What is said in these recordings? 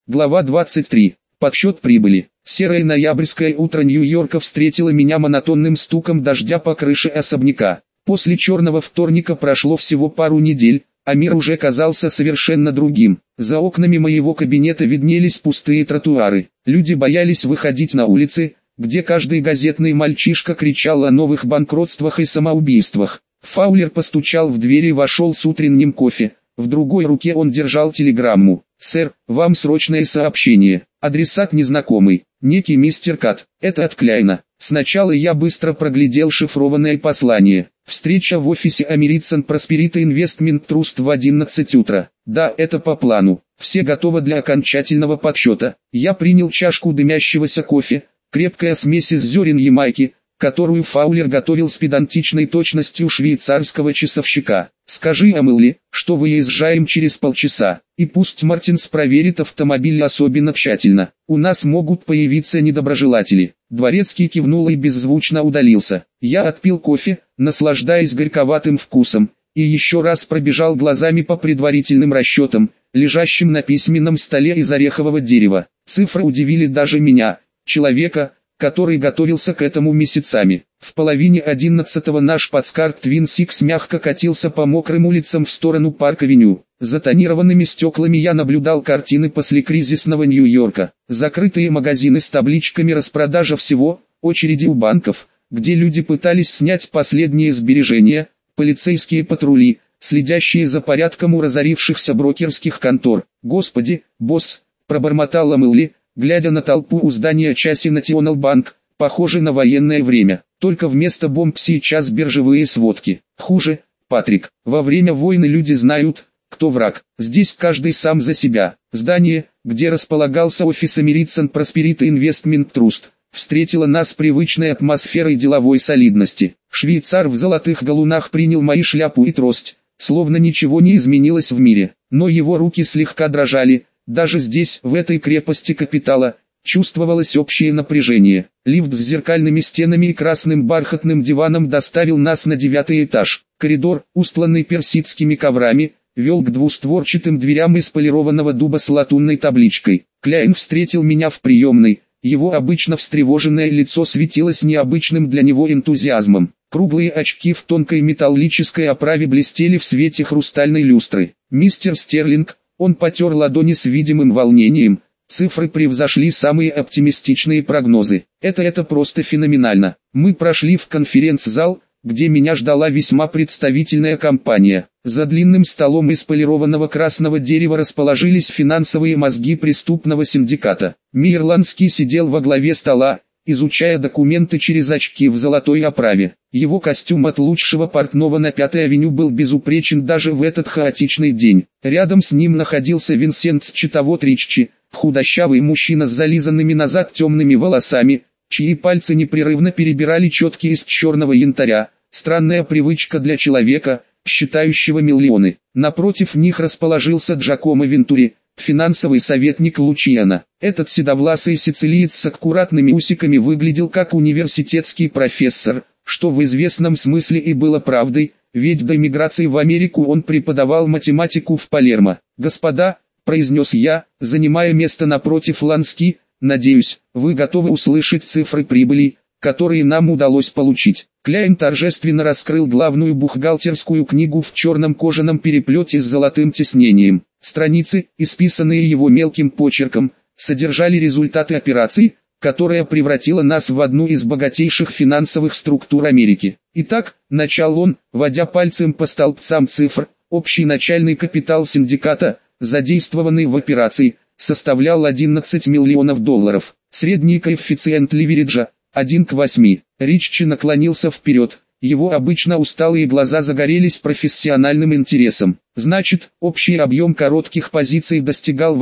Глава 23. Подсчет прибыли. Серое ноябрьское утро Нью-Йорка встретило меня монотонным стуком дождя по крыше особняка. После черного вторника прошло всего пару недель, а мир уже казался совершенно другим. За окнами моего кабинета виднелись пустые тротуары. Люди боялись выходить на улицы, где каждый газетный мальчишка кричал о новых банкротствах и самоубийствах. Фаулер постучал в дверь и вошел с утренним кофе. В другой руке он держал телеграмму. «Сэр, вам срочное сообщение. Адресат незнакомый. Некий мистер Кат. Это от Кляйна». Сначала я быстро проглядел шифрованное послание. Встреча в офисе American Prosperity Investment Trust в 11 утра. Да, это по плану. Все готовы для окончательного подсчета. Я принял чашку дымящегося кофе, крепкая смесь из зерен Ямайки, которую Фаулер готовил с педантичной точностью швейцарского часовщика. «Скажи Амелли, что выезжаем через полчаса, и пусть Мартинс проверит автомобиль особенно тщательно. У нас могут появиться недоброжелатели». Дворецкий кивнул и беззвучно удалился. Я отпил кофе, наслаждаясь горьковатым вкусом, и еще раз пробежал глазами по предварительным расчетам, лежащим на письменном столе из орехового дерева. Цифры удивили даже меня, человека, который готовился к этому месяцами. В половине 11-го наш плацкарт Twin Six мягко катился по мокрым улицам в сторону Парк-авеню. За тонированными стеклами я наблюдал картины послекризисного Нью-Йорка. Закрытые магазины с табличками распродажа всего, очереди у банков, где люди пытались снять последние сбережения, полицейские патрули, следящие за порядком у разорившихся брокерских контор. «Господи, босс», пробормотала Мэлли, глядя на толпу у здания Chase National Bank, похоже на военное время, только вместо бомб сейчас биржевые сводки. Хуже, Патрик, во время войны люди знают, кто враг. Здесь каждый сам за себя. Здание, где располагался офис American Prosperity Investment Trust, встретило нас привычной атмосферой деловой солидности. Швейцар в золотых галунах принял мои шляпу и трость, словно ничего не изменилось в мире, но его руки слегка дрожали. Даже здесь, в этой крепости капитала, чувствовалось общее напряжение. Лифт с зеркальными стенами и красным бархатным диваном доставил нас на 9-й этаж. Коридор, устланный персидскими коврами, вел к двустворчатым дверям из полированного дуба с латунной табличкой. Кляйн встретил меня в приемной. Его обычно встревоженное лицо светилось необычным для него энтузиазмом. Круглые очки в тонкой металлической оправе блестели в свете хрустальной люстры. «Мистер Стерлинг», он потер ладони с видимым волнением, цифры превзошли самые оптимистичные прогнозы. Это просто феноменально. Мы прошли в конференц-зал, где меня ждала весьма представительная компания. За длинным столом из полированного красного дерева расположились финансовые мозги преступного синдиката. Мирландский сидел во главе стола, изучая документы через очки в золотой оправе. Его костюм от лучшего портного на 5-й авеню был безупречен даже в этот хаотичный день. Рядом с ним находился Винсент Счетовод Риччи, худощавый мужчина с зализанными назад темными волосами, чьи пальцы непрерывно перебирали четки из черного янтаря, странная привычка для человека, считающего миллионы. Напротив них расположился Джакомо Вентури, финансовый советник Лучиана. Этот седовласый сицилиец с аккуратными усиками выглядел как университетский профессор, что в известном смысле и было правдой, ведь до эмиграции в Америку он преподавал математику в Палермо. «Господа», — произнес я, занимая место напротив Лански, — «надеюсь, вы готовы услышать цифры прибыли, которые нам удалось получить». Кляйн торжественно раскрыл главную бухгалтерскую книгу в черном кожаном переплете с золотым тиснением. Страницы, исписанные его мелким почерком, содержали результаты операции, которая превратила нас в одну из богатейших финансовых структур Америки. «Итак», — начал он, водя пальцем по столбцам цифр, общий начальный капитал синдиката, задействованный в операции, составлял 11 миллионов долларов. Средний коэффициент ливериджа — 1 к 8. Риччи наклонился вперед. Его обычно усталые глаза загорелись профессиональным интересом. «Значит, общий объем коротких позиций достигал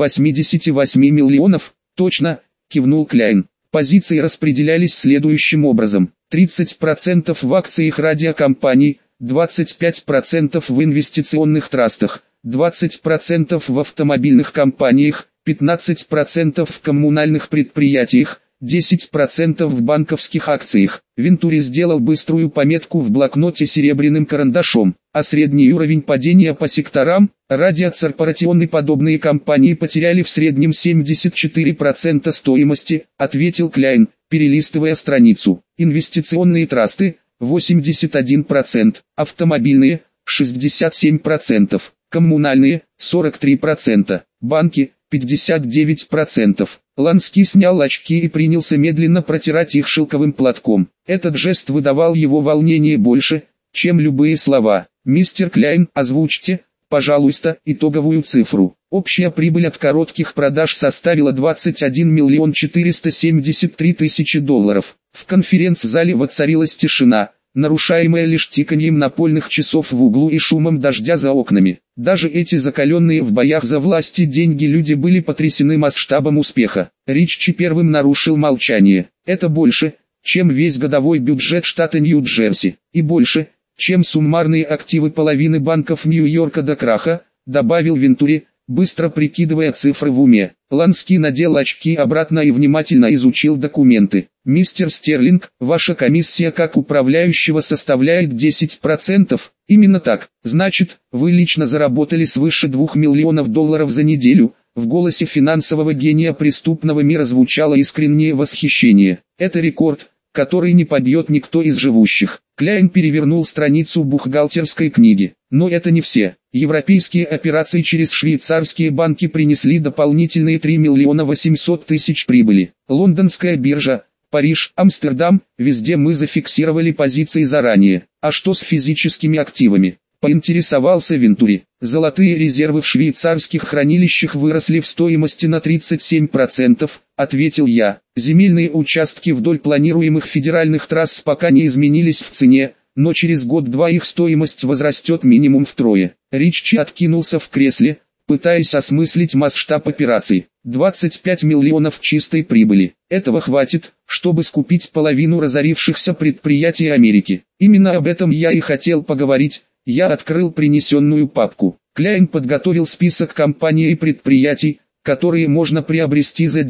88 миллионов?» «Точно», — кивнул Кляйн. Позиции распределялись следующим образом: 30% в акциях радиокомпаний, 25% в инвестиционных трастах, 20% в автомобильных компаниях, 15% в коммунальных предприятиях, 10% в банковских акциях. Вентури сделал быструю пометку в блокноте серебряным карандашом, а средний уровень падения по секторам, радиокорпорационные подобные компании потеряли в среднем 74% стоимости, ответил Кляйн, перелистывая страницу. Инвестиционные трасты – 81%, автомобильные – 67%, коммунальные – 43%, банки – 59%. Ланский снял очки и принялся медленно протирать их шелковым платком. Этот жест выдавал его волнение больше, чем любые слова. «Мистер Кляйн, озвучьте, пожалуйста, итоговую цифру». Общая прибыль от коротких продаж составила 21 миллион 473 тысячи долларов. В конференц-зале воцарилась тишина, нарушаемая лишь тиканьем напольных часов в углу и шумом дождя за окнами. Даже эти закаленные в боях за власть и деньги люди были потрясены масштабом успеха. Риччи первым нарушил молчание. Это больше, чем весь годовой бюджет штата Нью-Джерси, и больше, чем суммарные активы половины банков Нью-Йорка до краха, добавил Вентури, быстро прикидывая цифры в уме. Ланский надел очки обратно и внимательно изучил документы. «Мистер Стерлинг, ваша комиссия как управляющего составляет 10%. Именно так. Значит, вы лично заработали свыше 2 миллионов долларов за неделю». В голосе финансового гения преступного мира звучало искреннее восхищение. «Это рекорд, который не побьет никто из живущих». Кляйн перевернул страницу бухгалтерской книги. Но это не все. Европейские операции через швейцарские банки принесли дополнительные 3 миллиона 800 тысяч прибыли. Лондонская биржа, Париж, Амстердам, везде мы зафиксировали позиции заранее. А что с физическими активами? Поинтересовался Вентури. Золотые резервы в швейцарских хранилищах выросли в стоимости на 37%, ответил я. Земельные участки вдоль планируемых федеральных трасс пока не изменились в цене, но через год-два их стоимость возрастет минимум втрое. Риччи откинулся в кресле, пытаясь осмыслить масштаб операций. 25 миллионов чистой прибыли. Этого хватит, чтобы скупить половину разорившихся предприятий Америки. Именно об этом я и хотел поговорить. Я открыл принесенную папку. Кляйн подготовил список компаний и предприятий, которые можно приобрести за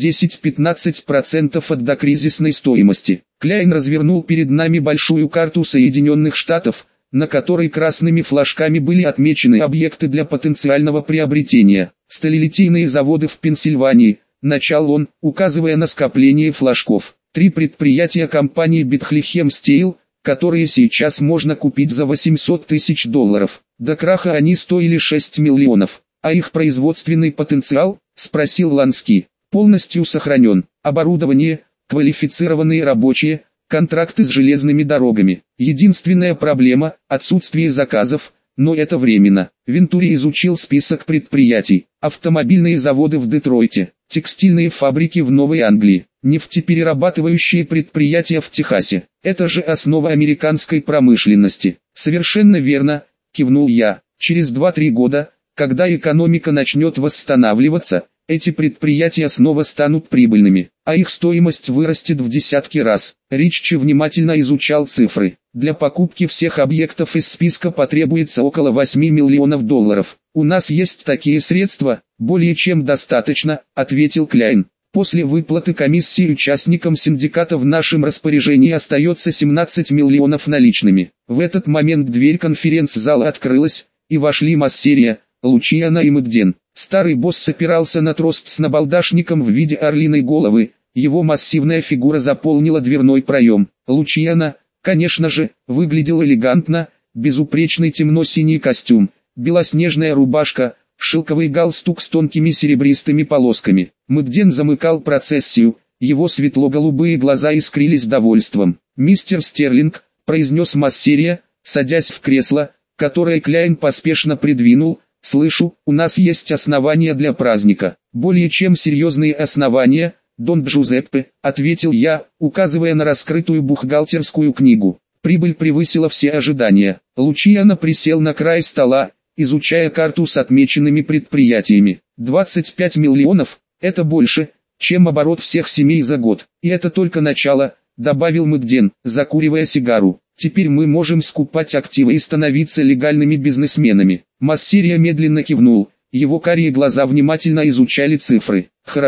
10-15% от докризисной стоимости. Кляйн развернул перед нами большую карту Соединенных Штатов, на которой красными флажками были отмечены объекты для потенциального приобретения. Сталелитейные заводы в Пенсильвании, начал он, указывая на скопление флажков. 3 предприятия компании Bethlehem Steel, которые сейчас можно купить за 800 тысяч долларов. До краха они стоили 6 миллионов. А их производственный потенциал, спросил Ланский, полностью сохранен. Оборудование, квалифицированные рабочие, контракты с железными дорогами. Единственная проблема – отсутствие заказов, но это временно. Вентури изучил список предприятий. Автомобильные заводы в Детройте, текстильные фабрики в Новой Англии, нефтеперерабатывающие предприятия в Техасе. Это же основа американской промышленности. Совершенно верно, кивнул я. Через 2-3 года, когда экономика начнет восстанавливаться, эти предприятия снова станут прибыльными, а их стоимость вырастет в десятки раз. Риччи внимательно изучал цифры. Для покупки всех объектов из списка потребуется около 8 миллионов долларов. У нас есть такие средства, более чем достаточно, ответил Кляйн. После выплаты комиссии участникам синдиката в нашем распоряжении остается 17 миллионов наличными. В этот момент дверь конференц-зала открылась, и вошли Массерия, Лучиано и Мэгден. Старый босс опирался на трост с набалдашником в виде орлиной головы, его массивная фигура заполнила дверной проем. Лучиано, конечно же, выглядел элегантно, безупречный темно-синий костюм, белоснежная рубашка, шелковый галстук с тонкими серебристыми полосками. Мэгден замыкал процессию, его светло-голубые глаза искрились довольством. «Мистер Стерлинг», — произнес Массерия, садясь в кресло, которое Кляйн поспешно придвинул, — «слышу, у нас есть основания для праздника». «Более чем серьезные основания, Дон Джузеппе», — ответил я, указывая на раскрытую бухгалтерскую книгу. Прибыль превысила все ожидания. Лучиано присел на край стола, изучая карту с отмеченными предприятиями. 25 миллионов – это больше, чем оборот всех семей за год. И это только начало, добавил Мэгден, закуривая сигару. Теперь мы можем скупать активы и становиться легальными бизнесменами. Массерия медленно кивнул, его карие глаза внимательно изучали цифры. Хорошо,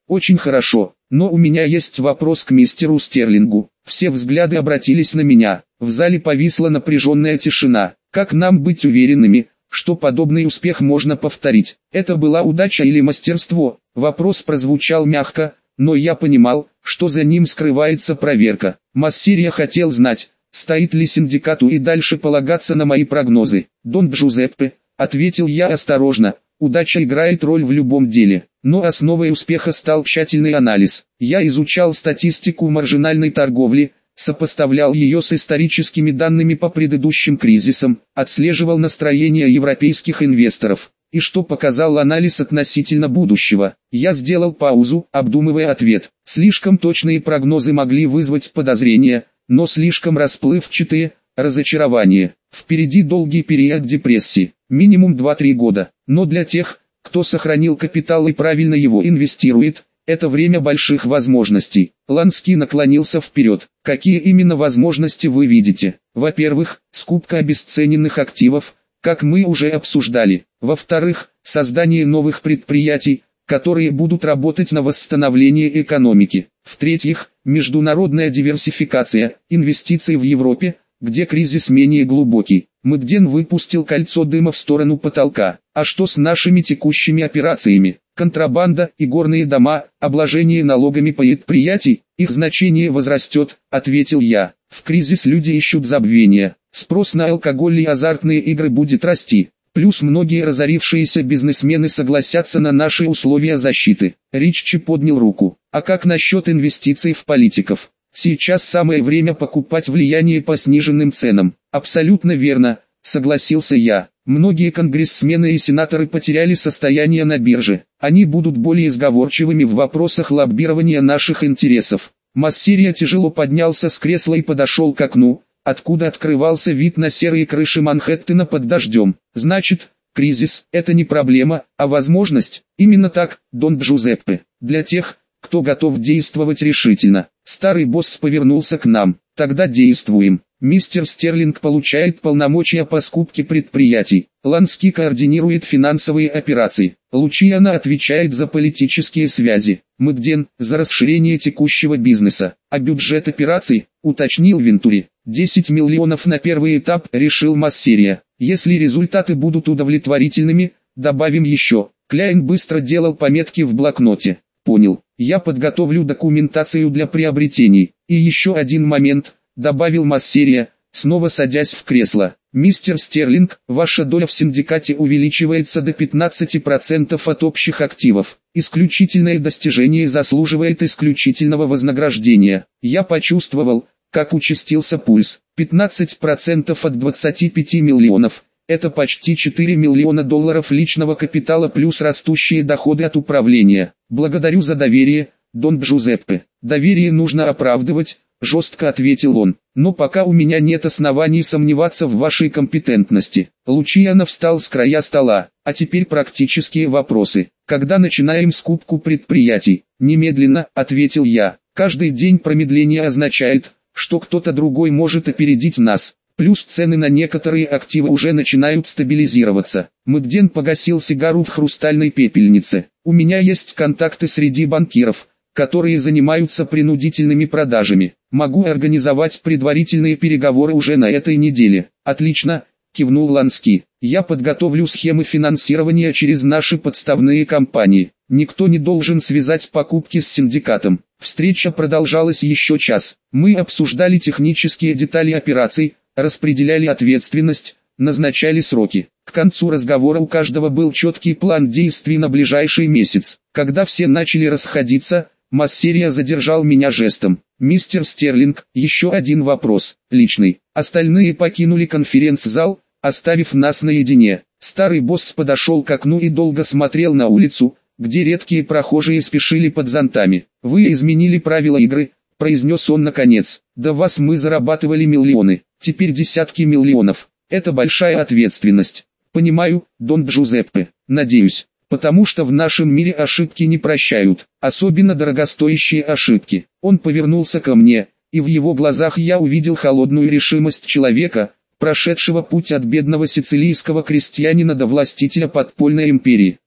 Очень хорошо, но у меня есть вопрос к мистеру Стерлингу. Все взгляды обратились на меня. В зале повисла напряженная тишина. Как нам быть уверенными, что подобный успех можно повторить? Это была удача или мастерство? Вопрос прозвучал мягко, но я понимал, что за ним скрывается проверка. Массерия хотел знать, стоит ли синдикату и дальше полагаться на мои прогнозы. «Дон Джузеппе», — ответил я осторожно, — «удача играет роль в любом деле, но основой успеха стал тщательный анализ. Я изучал статистику маржинальной торговли, сопоставлял ее с историческими данными по предыдущим кризисам, отслеживал настроения европейских инвесторов. И что показал анализ относительно будущего? Я сделал паузу, обдумывая ответ. Слишком точные прогнозы могли вызвать подозрения, но слишком расплывчатые – разочарование. Впереди долгий период депрессии, минимум 2-3 года. Но для тех, кто сохранил капитал и правильно его инвестирует, это время больших возможностей. Ланский наклонился вперед. Какие именно возможности вы видите? Во-первых, скупка обесцененных активов, как мы уже обсуждали. Во-вторых, создание новых предприятий, которые будут работать на восстановление экономики. В-третьих, международная диверсификация, инвестиции в Европе, где кризис менее глубокий. Мэгден выпустил кольцо дыма в сторону потолка. А что с нашими текущими операциями? Контрабанда, игорные дома, обложение налогами предприятий, их значение возрастет, ответил я. В кризис люди ищут забвения. Спрос на алкоголь и азартные игры будет расти. Плюс многие разорившиеся бизнесмены согласятся на наши условия защиты. Риччи поднял руку. А как насчет инвестиций в политиков? Сейчас самое время покупать влияние по сниженным ценам. Абсолютно верно, согласился я. Многие конгрессмены и сенаторы потеряли состояние на бирже. Они будут более сговорчивыми в вопросах лоббирования наших интересов. Массерия тяжело поднялся с кресла и подошел к окну, откуда открывался вид на серые крыши Манхэттена под дождем. Значит, кризис – это не проблема, а возможность? Именно так, Дон Джузеппе. Для тех, кто готов действовать решительно. Старый босс повернулся к нам. Тогда действуем. Мистер Стерлинг получает полномочия по скупке предприятий. Ланский координирует финансовые операции. Лучиана отвечает за политические связи. Мэгден – за расширение текущего бизнеса. А бюджет операций, уточнил Вентури. 10 миллионов на первый этап, решил Массерия. Если результаты будут удовлетворительными, добавим еще. Кляйн быстро делал пометки в блокноте. Понял. Я подготовлю документацию для приобретений. И еще один момент, добавил Массерия, снова садясь в кресло. Мистер Стерлинг, ваша доля в синдикате увеличивается до 15% от общих активов. Исключительное достижение заслуживает исключительного вознаграждения. Я почувствовал, как участился пульс. 15% от 25 миллионов. Это почти 4 миллиона долларов личного капитала плюс растущие доходы от управления. Благодарю за доверие, Дон Джузеппе. Доверие нужно оправдывать, жестко ответил он. Но пока у меня нет оснований сомневаться в вашей компетентности. Лучиано встал с края стола. А теперь практические вопросы. Когда начинаем скупку предприятий? Немедленно, ответил я. Каждый день промедления означает, что кто-то другой может опередить нас. Плюс цены на некоторые активы уже начинают стабилизироваться. Мэгден погасил сигару в хрустальной пепельнице. У меня есть контакты среди банкиров, которые занимаются принудительными продажами. Могу организовать предварительные переговоры уже на этой неделе. Отлично, кивнул Ланский. Я подготовлю схемы финансирования через наши подставные компании. Никто не должен связать покупки с синдикатом. Встреча продолжалась еще час. Мы обсуждали технические детали операций, распределяли ответственность, назначали сроки. К концу разговора у каждого был четкий план действий на ближайший месяц. Когда все начали расходиться, Массерия задержал меня жестом. «Мистер Стерлинг, еще один вопрос, личный». Остальные покинули конференц-зал, оставив нас наедине. Старый босс подошел к окну и долго смотрел на улицу, где редкие прохожие спешили под зонтами. «Вы изменили правила игры», — произнес он наконец. «До вас мы зарабатывали миллионы, теперь десятки миллионов. Это большая ответственность». «Понимаю, Дон Джузеппе, надеюсь, потому что в нашем мире ошибки не прощают, особенно дорогостоящие ошибки». Он повернулся ко мне, и в его глазах я увидел холодную решимость человека, прошедшего путь от бедного сицилийского крестьянина до властителя подпольной империи.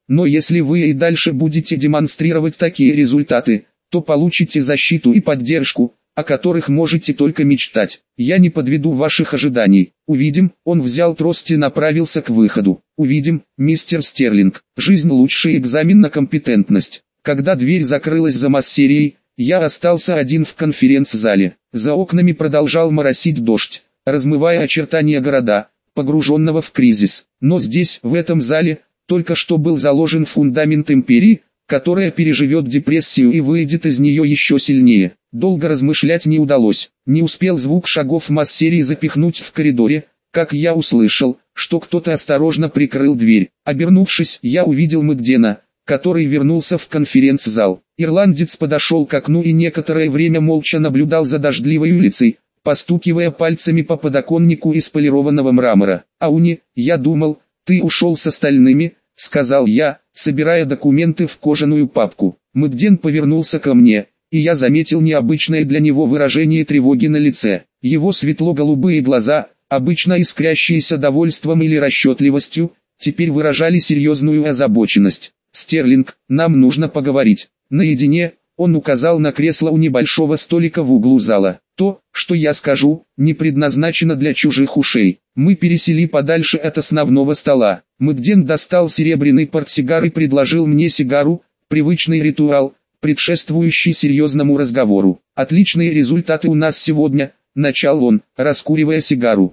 Но если вы и дальше будете демонстрировать такие результаты, то получите защиту и поддержку, о которых можете только мечтать. Я не подведу ваших ожиданий. Увидим». Он взял трость и направился к выходу. «Увидим, мистер Стерлинг. Жизнь — лучший экзамен на компетентность». Когда дверь закрылась за массерией, я остался один в конференц-зале. За окнами продолжал моросить дождь, размывая очертания города, погруженного в кризис. Но здесь, в этом зале, только что был заложен фундамент империи, которая переживет депрессию и выйдет из нее еще сильнее. Долго размышлять не удалось. Не успел звук шагов массерии запихнуть в коридоре, как я услышал, что кто-то осторожно прикрыл дверь. Обернувшись, я увидел Мэгдена, который вернулся в конференц-зал. Ирландец подошел к окну и некоторое время молча наблюдал за дождливой улицей, постукивая пальцами по подоконнику из полированного мрамора. «Ауни, я думал, ты ушел с остальными», — сказал я, собирая документы в кожаную папку. Мэгден повернулся ко мне, и я заметил необычное для него выражение тревоги на лице. Его светло-голубые глаза, обычно искрящиеся довольством или расчетливостью, теперь выражали серьезную озабоченность. «Стерлинг, нам нужно поговорить. Наедине», — он указал на кресло у небольшого столика в углу зала. «То, что я скажу, не предназначено для чужих ушей. Мы пересели подальше от основного стола». Мэгден достал серебряный портсигар и предложил мне сигару, привычный ритуал, предшествующий серьезному разговору. «Отличные результаты у нас сегодня», — начал он, раскуривая сигару.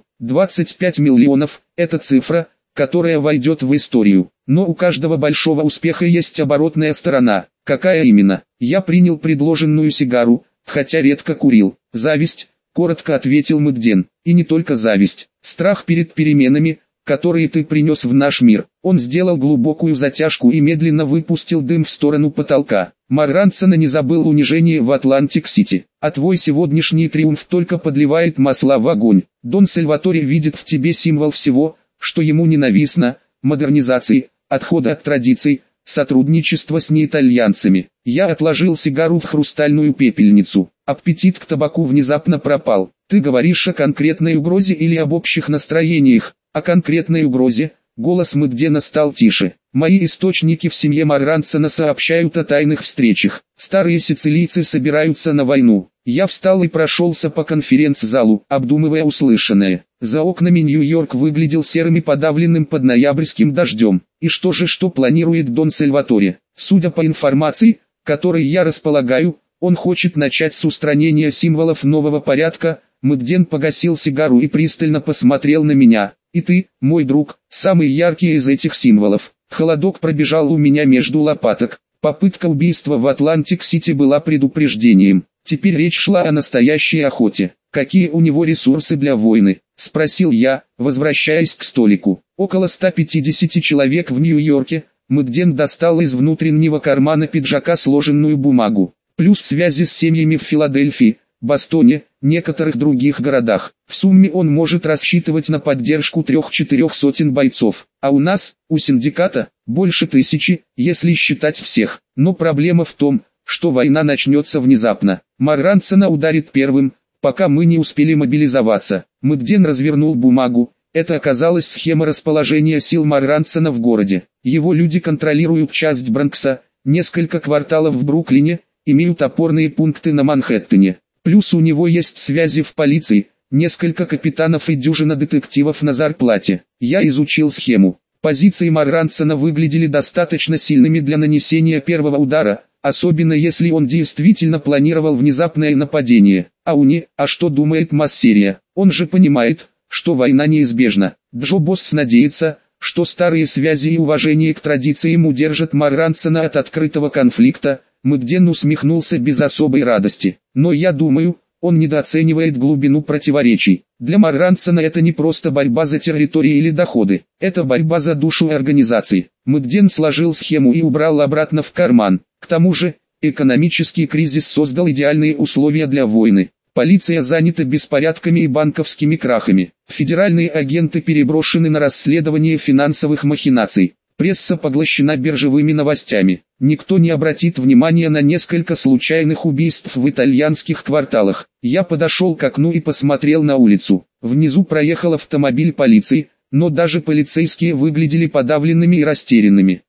25 миллионов – это цифра, которая войдет в историю. Но у каждого большого успеха есть оборотная сторона. Какая именно? Я принял предложенную сигару, хотя редко курил. «Зависть», — коротко ответил Мэгден. «И не только зависть. Страх перед переменами, которые ты принес в наш мир». Он сделал глубокую затяжку и медленно выпустил дым в сторону потолка. «Марранцена не забыл унижение в Атлантик-Сити. А твой сегодняшний триумф только подливает масла в огонь. Дон Сальваторе видит в тебе символ всего, что ему ненавистно: модернизации, отхода от традиций, сотрудничества с неитальянцами». Я отложил сигару в хрустальную пепельницу. Аппетит к табаку внезапно пропал. «Ты говоришь о конкретной угрозе или об общих настроениях?» «О конкретной угрозе». Голос Мэгдена стал тише. «Мои источники в семье Марранцена сообщают о тайных встречах. Старые сицилийцы собираются на войну». Я встал и прошелся по конференц-залу, обдумывая услышанное. За окнами Нью-Йорк выглядел серым и подавленным под ноябрьским дождем. И что планирует Дон Сальваторе? Судя по информации, которой я располагаю, он хочет начать с устранения символов нового порядка. Мэгден погасил сигару и пристально посмотрел на меня. «И ты, мой друг, самый яркий из этих символов». Холодок пробежал у меня между лопаток. Попытка убийства в Атлантик-Сити была предупреждением. Теперь речь шла о настоящей охоте. «Какие у него ресурсы для войны?» — спросил я, возвращаясь к столику. «Около 150 человек в Нью-Йорке». Мэгден достал из внутреннего кармана пиджака сложенную бумагу. «Плюс связи с семьями в Филадельфии, Бостоне, некоторых других городах. В сумме он может рассчитывать на поддержку 3-4 сотен бойцов. А у нас, у синдиката, больше 1000, если считать всех. Но проблема в том, что война начнется внезапно. Марранцена ударит первым, пока мы не успели мобилизоваться». Мэгден развернул бумагу. Это оказалась схема расположения сил Марранцена в городе. Его люди контролируют часть Бронкса, несколько кварталов в Бруклине, имеют опорные пункты на Манхэттене. Плюс у него есть связи в полиции, несколько капитанов и дюжина детективов на зарплате. Я изучил схему. Позиции Марранцена выглядели достаточно сильными для нанесения первого удара, особенно если он действительно планировал внезапное нападение. «Ауни, а что думает Массерия? Он же понимает, что война неизбежна». Джо Босс надеется, что старые связи и уважение к традициям удержат Марранцена от открытого конфликта. Мэгден усмехнулся без особой радости. «Но я думаю, он недооценивает глубину противоречий. Для Марранцена это не просто борьба за территории или доходы, это борьба за душу организации». Мэгден сложил схему и убрал обратно в карман. «К тому же, экономический кризис создал идеальные условия для войны. Полиция занята беспорядками и банковскими крахами. Федеральные агенты переброшены на расследование финансовых махинаций. Пресса поглощена биржевыми новостями. Никто не обратит внимания на несколько случайных убийств в итальянских кварталах». Я подошел к окну и посмотрел на улицу. Внизу проехал автомобиль полиции, но даже полицейские выглядели подавленными и растерянными.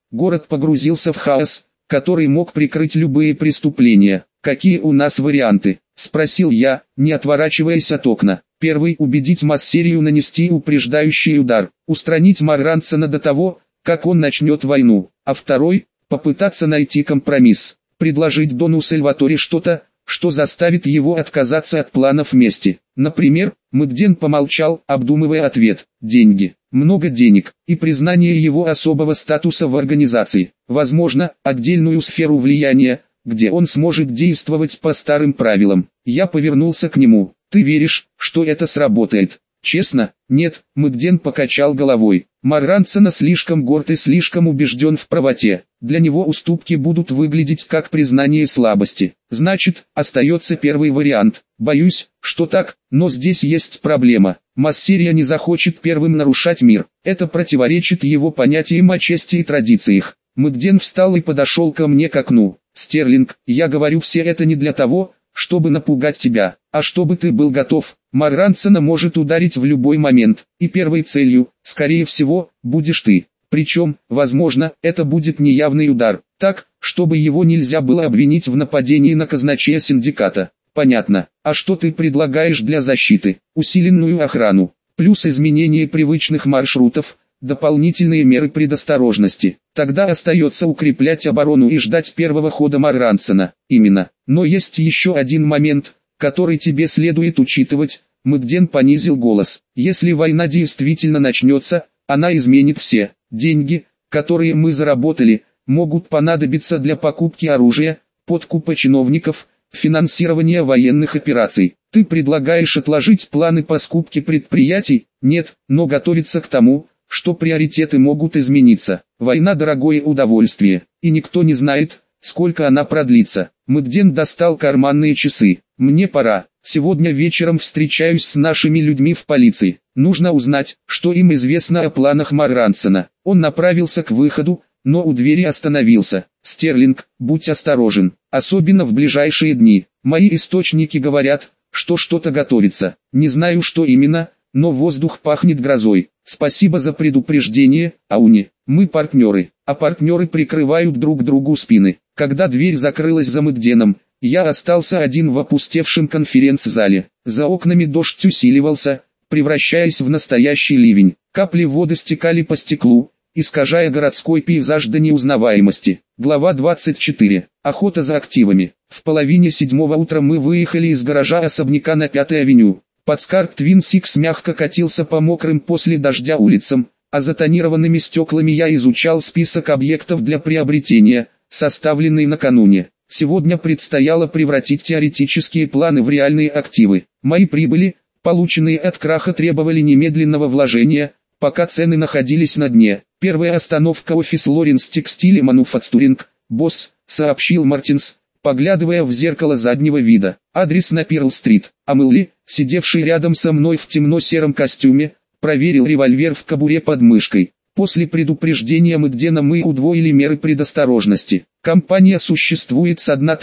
Город погрузился в хаос, который мог прикрыть любые преступления. «Какие у нас варианты?» – спросил я, не отворачиваясь от окна. Первый – убедить Массерию нанести упреждающий удар, устранить Маррансона до того, как он начнет войну. А второй – попытаться найти компромисс, предложить Дону Сальваторе что-то, что заставит его отказаться от планов мести. Например, Мэгден помолчал, обдумывая ответ. Деньги. Много денег, и признание его особого статуса в организации. Возможно, отдельную сферу влияния, где он сможет действовать по старым правилам. Я повернулся к нему. «Ты веришь, что это сработает?» «Честно, нет», Мэгден покачал головой. Маррансона слишком горд и слишком убежден в правоте. Для него уступки будут выглядеть как признание слабости. Значит, остается первый вариант. Боюсь, что так, но здесь есть проблема. Массерия не захочет первым нарушать мир. Это противоречит его понятиям о чести и традициях. Мэгден встал и подошел ко мне к окну. «Стерлинг, я говорю все это не для того, чтобы напугать тебя, а чтобы ты был готов. Маррансона может ударить в любой момент, и первой целью, скорее всего, будешь ты. Причем, возможно, это будет неявный удар, так, чтобы его нельзя было обвинить в нападении на казначея синдиката. Понятно. А что ты предлагаешь для защиты? Усиленную охрану, плюс изменение привычных маршрутов, дополнительные меры предосторожности. Тогда остается укреплять оборону и ждать первого хода Маррансона. Именно. Но есть еще один момент, который тебе следует учитывать. Мэгден понизил голос. Если война действительно начнется, она изменит все. Деньги, которые мы заработали, могут понадобиться для покупки оружия, подкупа чиновников, финансирования военных операций. Ты предлагаешь отложить планы по скупке предприятий? Нет, но готовиться к тому, что приоритеты могут измениться. Война – дорогое удовольствие, и никто не знает, сколько она продлится. Мэгден достал карманные часы. Мне пора. Сегодня вечером встречаюсь с нашими людьми в полиции. Нужно узнать, что им известно о планах Маррансона. Он направился к выходу, но у двери остановился. «Стерлинг, будь осторожен, особенно в ближайшие дни. Мои источники говорят, что что-то готовится. Не знаю, что именно, но воздух пахнет грозой. Спасибо за предупреждение, Ауни. Мы партнеры, а партнеры прикрывают друг другу спины». Когда дверь закрылась за Мэгденом, я остался один в опустевшем конференц-зале. За окнами дождь усиливался, превращаясь в настоящий ливень. Капли воды стекали по стеклу, искажая городской пейзаж до неузнаваемости. Глава 24. Охота за активами. В половине 7 утра мы выехали из гаража особняка на 5-й авеню. Плацкарт Twin Six мягко катился по мокрым после дождя улицам, а за тонированными стеклами я изучал список объектов для приобретения, составленный накануне. Сегодня предстояло превратить теоретические планы в реальные активы. Мои прибыли, полученные от краха, требовали немедленного вложения, пока цены находились на дне. Первая остановка — офис Лоренс Текстиль и Мануфактуринг, босс, сообщил Мартинс, поглядывая в зеркало заднего вида. Адрес на Перл-стрит. А Мэлли, сидевший рядом со мной в темно-сером костюме, проверил револьвер в кобуре под мышкой. После предупреждения Мэгдена мы удвоили меры предосторожности. Компания существует с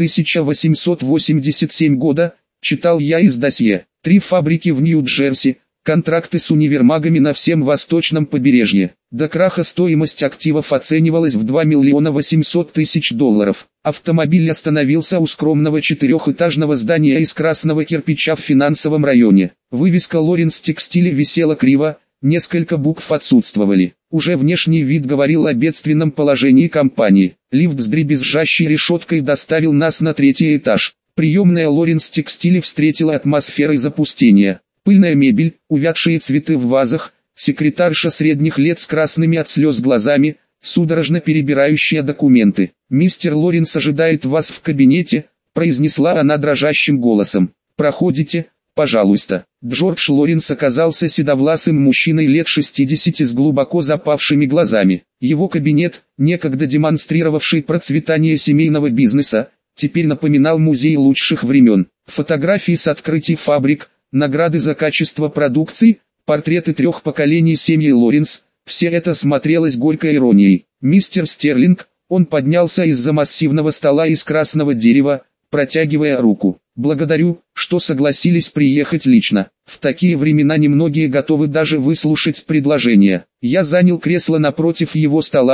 1887 года, читал я из досье. 3 фабрики в Нью-Джерси, контракты с универмагами на всем восточном побережье. До краха стоимость активов оценивалась в $2 800 000. Автомобиль остановился у скромного 4-этажного здания из красного кирпича в финансовом районе. Вывеска Лоренс Текстиль висела криво, несколько букв отсутствовали. Уже внешний вид говорил о бедственном положении компании. Лифт с дребезжащей решеткой доставил нас на 3-й этаж. Приемная Лоренс Текстиль встретила атмосферой запустения. Пыльная мебель, увядшие цветы в вазах, секретарша средних лет с красными от слез глазами, судорожно перебирающая документы. «Мистер Лоренс ожидает вас в кабинете», — произнесла она дрожащим голосом. «Проходите, пожалуйста». Джордж Лоренс оказался седовласым мужчиной лет 60 с глубоко запавшими глазами. Его кабинет, некогда демонстрировавший процветание семейного бизнеса, теперь напоминал музей лучших времен. Фотографии с открытий фабрик, награды за качество продукции, портреты 3 поколений семьи Лоренс — все это смотрелось горькой иронией. «Мистер Стерлинг», он поднялся из-за массивного стола из красного дерева, протягивая руку. «Благодарю, что согласились приехать лично. В такие времена немногие готовы даже выслушать предложение». Я занял кресло напротив его стола,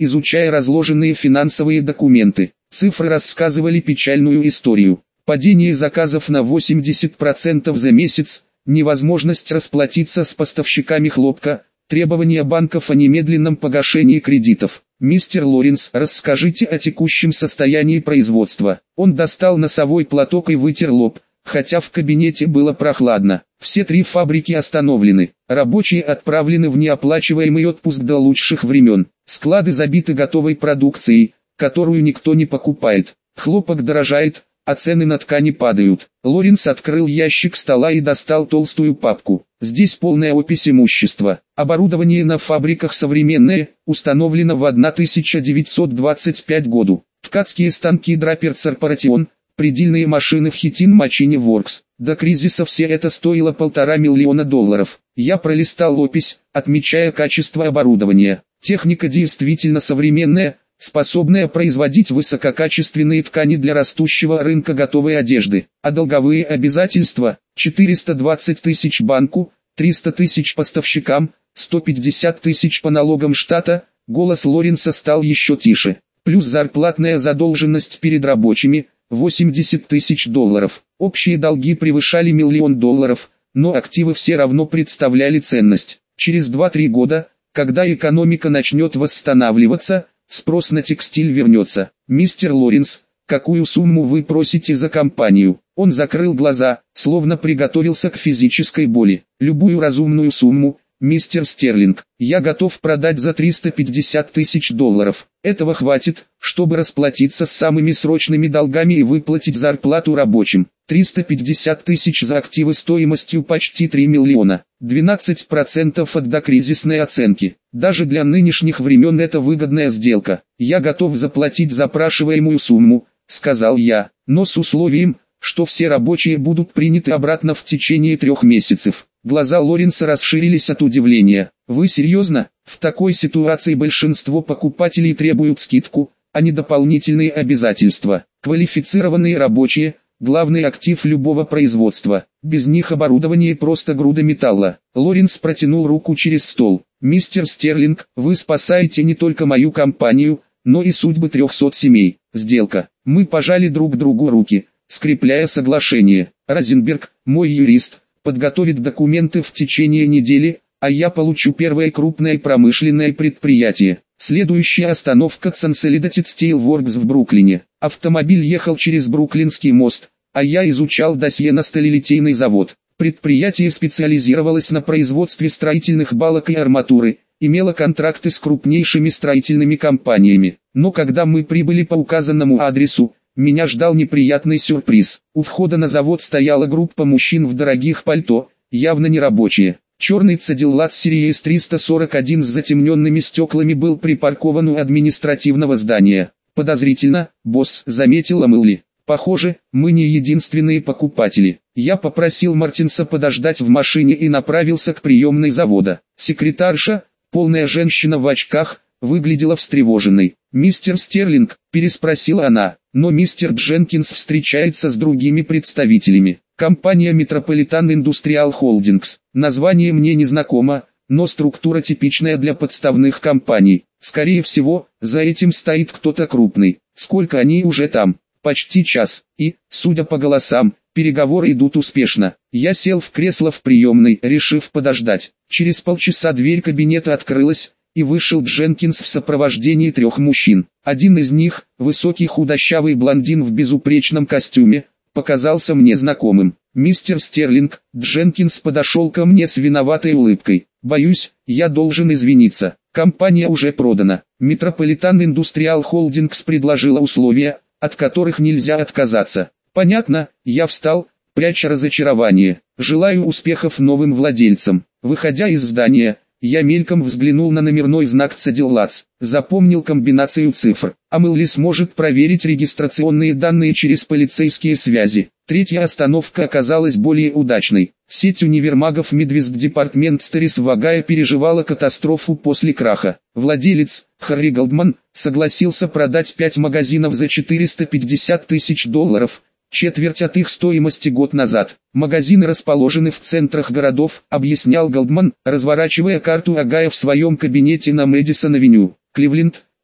изучая разложенные финансовые документы. Цифры рассказывали печальную историю. Падение заказов на 80% за месяц, невозможность расплатиться с поставщиками хлопка, требования банков о немедленном погашении кредитов. «Мистер Лоренс, расскажите о текущем состоянии производства». Он достал носовой платок и вытер лоб, хотя в кабинете было прохладно. Все 3 фабрики остановлены, рабочие отправлены в неоплачиваемый отпуск до лучших времен. Склады забиты готовой продукцией, которую никто не покупает. Хлопок дорожает, а цены на ткани падают. Лоренс открыл ящик стола и достал толстую папку. Здесь полная опись имущества. Оборудование на фабриках современное, установлено в 1925 году. Ткацкие станки Draper Corporation, предельные машины в Хитин Machine Works. До кризиса все это стоило $1,5 миллиона. Я пролистал опись, отмечая качество оборудования. Техника действительно современная, способная производить высококачественные ткани для растущего рынка готовой одежды. А долговые обязательства – 420 тысяч банку, 300 тысяч поставщикам, 150 тысяч по налогам штата. Голос Лоренса стал еще тише. Плюс зарплатная задолженность перед рабочими – $80 тысяч. Общие долги превышали $1 миллион, но активы все равно представляли ценность. Через 2-3 года, когда экономика начнет восстанавливаться, спрос на текстиль вернется. «Мистер Лоренс, какую сумму вы просите за компанию?» Он закрыл глаза, словно приготовился к физической боли. «Любую разумную сумму, мистер Стерлинг. Я готов продать за $350 тысяч. Этого хватит, чтобы расплатиться с самыми срочными долгами и выплатить зарплату рабочим. 350 тысяч за активы стоимостью почти $3 миллиона. 12% от докризисной оценки. Даже для нынешних времен это выгодная сделка. Я готов заплатить запрашиваемую сумму», — сказал я, — «но с условием, что все рабочие будут приняты обратно в течение 3 месяцев». Глаза Лоренса расширились от удивления. «Вы серьезно? В такой ситуации большинство покупателей требуют скидку, а не дополнительные обязательства. Квалифицированные рабочие – главный актив любого производства. Без них оборудование просто груда металла». Лоренс протянул руку через стол. «Мистер Стерлинг, вы спасаете не только мою компанию, но и судьбы 300 семей. Сделка». Мы пожали друг другу руки, скрепляя соглашение. «Розенберг, мой юрист, подготовит документы в течение недели, а я получу первое крупное промышленное предприятие. Следующая остановка Consolidated Steel Works в Бруклине». Автомобиль ехал через Бруклинский мост, а я изучал досье на сталелитейный завод. Предприятие специализировалось на производстве строительных балок и арматуры, имело контракты с крупнейшими строительными компаниями. Но когда мы прибыли по указанному адресу, меня ждал неприятный сюрприз. У входа на завод стояла группа мужчин в дорогих пальто, явно не рабочие. Черный Cadillac серии С-341 с затемненными стеклами был припаркован у административного здания. «Подозрительно, босс», — заметила Мэлли. «Похоже, мы не единственные покупатели». Я попросил Мартинса подождать в машине и направился к приемной завода. Секретарша, полная женщина в очках, выглядела встревоженной. «Мистер Стерлинг?» – переспросила она. «Но мистер Дженкинс встречается с другими представителями. Компания Metropolitan Industrial Holdings. Название мне не знакомо, но структура типичная для подставных компаний. Скорее всего, за этим стоит кто-то крупный. Сколько они уже там?» «Почти час, и, судя по голосам, переговоры идут успешно». Я сел в кресло в приемной, решив подождать. Через полчаса дверь кабинета открылась, и вышел Дженкинс в сопровождении 3 мужчин. Один из них, высокий худощавый блондин в безупречном костюме, показался мне знакомым. «Мистер Стерлинг», Дженкинс подошел ко мне с виноватой улыбкой. «Боюсь, я должен извиниться. Компания уже продана. Metropolitan Industrial Holdings предложила условия, от которых нельзя отказаться». «Понятно», я встал, пряча разочарование. «Желаю успехов новым владельцам». Выходя из здания, я мельком взглянул на номерной знак Cadillac, запомнил комбинацию цифр. А Мэлли сможет проверить регистрационные данные через полицейские связи. Третья остановка оказалась более удачной. Сеть универмагов Midwest Department Stores в Огайо переживала катастрофу после краха. Владелец, Харри Голдман, согласился продать 5 магазинов за $450 тысяч, четверть от их стоимости год назад. «Магазины расположены в центрах городов», объяснял Голдман, разворачивая карту Огайо в своем кабинете на Мэдисон-авеню. «Кливленд,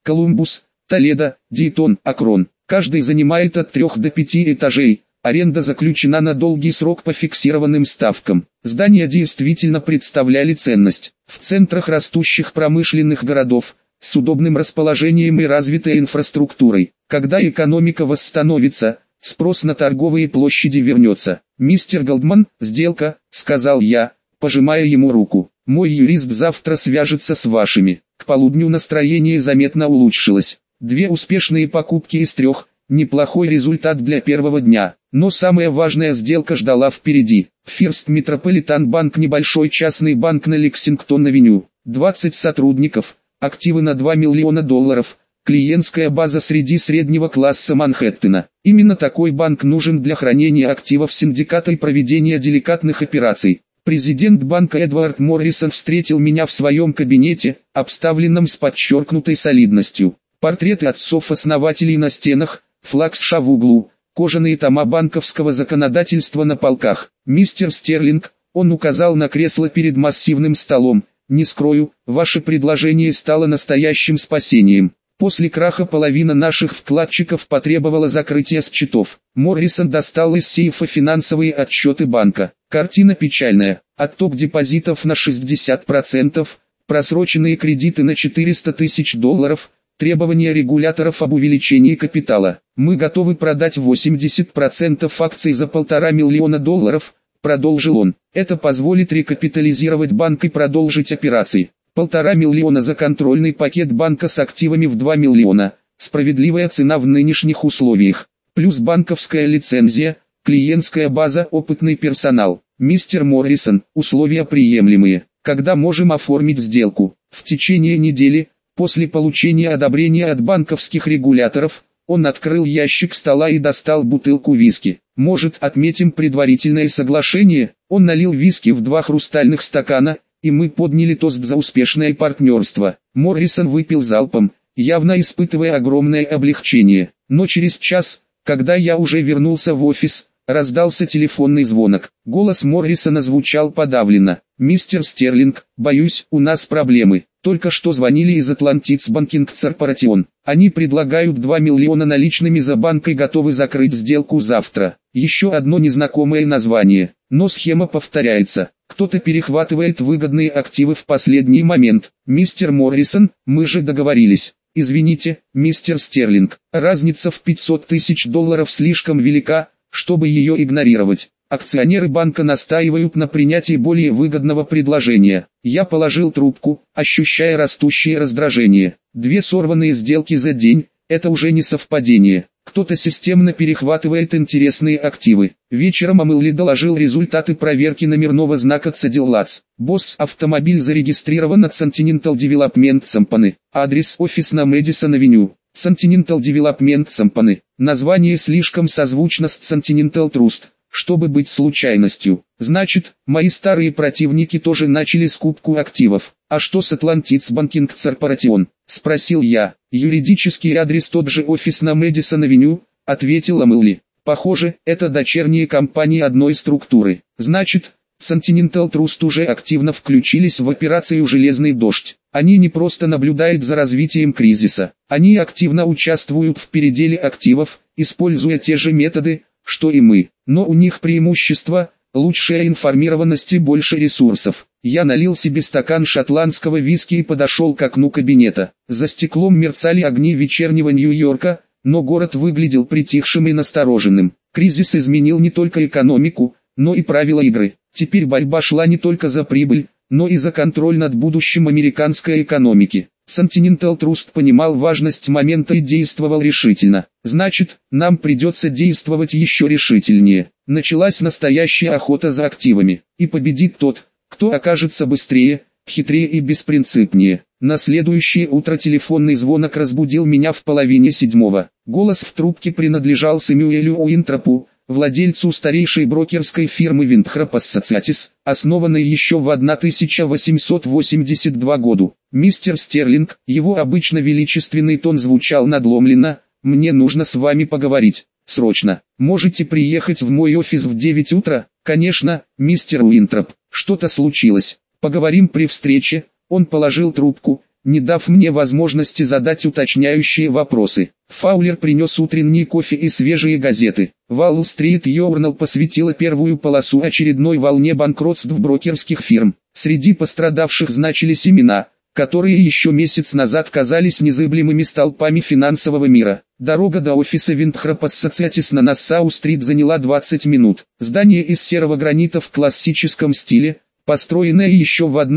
Колумбус, Толедо, Дейтон, Акрон. Каждый занимает от 3 до 5 этажей. Аренда заключена на долгий срок по фиксированным ставкам. Здания действительно представляли ценность. В центрах растущих промышленных городов, с удобным расположением и развитой инфраструктурой. Когда экономика восстановится, спрос на торговые площади вернется. «Мистер Голдман, сделка», — сказал я, пожимая ему руку. «Мой юрист завтра свяжется с вашими». К полудню настроение заметно улучшилось. 2 успешные покупки из 3. Неплохой результат для первого дня. Но самая важная сделка ждала впереди. First Metropolitan Bank, небольшой частный банк на Лексингтон-авеню. 20 сотрудников, активы на $2 миллиона, клиентская база среди среднего класса Манхэттена. Именно такой банк нужен для хранения активов синдиката и проведения деликатных операций. Президент банка Эдвард Моррисон встретил меня в своем кабинете, обставленном с подчеркнутой солидностью. Портреты отцов-основателей на стенах, флаг США в углу, кожаные тома банковского законодательства на полках. «Мистер Стерлинг», он указал на кресло перед массивным столом, «не скрою, ваше предложение стало настоящим спасением. После краха половина наших вкладчиков потребовала закрытия счетов. Моррисон достал из сейфа финансовые отчеты банка. Картина печальная. Отток депозитов на 60%, просроченные кредиты на $400 тысяч, требования регуляторов об увеличении капитала. Мы готовы продать 80% акций за $1,5 миллиона, продолжил он. Это позволит рекапитализировать банк и продолжить операции. $1,5 миллиона за контрольный пакет банка с активами в $2 миллиона. Справедливая цена в нынешних условиях. Плюс банковская лицензия, клиентская база, опытный персонал. Мистер Моррисон, условия приемлемые. Когда можем оформить сделку? В течение недели. После получения одобрения от банковских регуляторов, он открыл ящик стола и достал бутылку виски. Может, отметим предварительное соглашение? Он налил виски в 2 хрустальных стакана, и мы подняли тост за успешное партнерство. Моррисон выпил залпом, явно испытывая огромное облегчение. Но через час, когда я уже вернулся в офис, раздался телефонный звонок. Голос Моррисона звучал подавленно. «Мистер Стерлинг, боюсь, у нас проблемы. Только что звонили из Atlantic Banking Corporation. Они предлагают $2 миллиона наличными за банк и готовы закрыть сделку завтра». Еще одно незнакомое название. Но схема повторяется. Кто-то перехватывает выгодные активы в последний момент. «Мистер Моррисон, мы же договорились». «Извините, мистер Стерлинг, разница в $500 тысяч слишком велика, чтобы ее игнорировать. Акционеры банка настаивают на принятии более выгодного предложения». Я положил трубку, ощущая растущее раздражение. 2 сорванные сделки за день – это уже не совпадение. Кто-то системно перехватывает интересные активы. Вечером Амелли доложил результаты проверки номерного знака Cadillac. Босс, автомобиль зарегистрирован от Continental Development Company. Адрес: офис на Мэдисон-авеню. Continental Development Company. Название слишком созвучно с Continental Trust, чтобы быть случайностью. Значит, мои старые противники тоже начали скупку активов. «А что с Atlantic Banking Corporation?» – спросил я. «Юридический адрес тот же, офис на Мэдисон-авеню», – ответил Амелли. «Похоже, это дочерние компании одной структуры. Значит, Continental Trust уже активно включились в операцию «Железный дождь». Они не просто наблюдают за развитием кризиса. Они активно участвуют в переделе активов, используя те же методы, что и мы. Но у них преимущество – лучшая информированность и больше ресурсов». Я налил себе стакан шотландского виски и подошел к окну кабинета. За стеклом мерцали огни вечернего Нью-Йорка, но город выглядел притихшим и настороженным. Кризис изменил не только экономику, но и правила игры. Теперь борьба шла не только за прибыль, но и за контроль над будущим американской экономики. Continental Trust понимал важность момента и действовал решительно. Значит, нам придется действовать еще решительнее. Началась настоящая охота за активами. И победит тот, кто окажется быстрее, хитрее и беспринципнее. На следующее утро телефонный звонок разбудил меня в 6:30. Голос в трубке принадлежал Сэмюэлю Уинтропу, владельцу старейшей брокерской фирмы Winthrop Associates, основанной еще в 1882 году. «Мистер Стерлинг», его обычно величественный тон звучал надломленно, «мне нужно с вами поговорить. Срочно. Можете приехать в мой офис в 9 утра? Конечно, мистер Уинтроп. Что-то случилось. Поговорим при встрече». Он положил трубку, не дав мне возможности задать уточняющие вопросы. Фаулер принес утренний кофе и свежие газеты. Wall Street Journal посвятила первую полосу очередной волне банкротств брокерских фирм. Среди пострадавших значились имена, которые еще месяц назад казались незыблемыми столпами финансового мира. Дорога до офиса Winthrop Associates на Нассау-стрит заняла 20 минут. Здание из серого гранита в классическом стиле, построенное еще в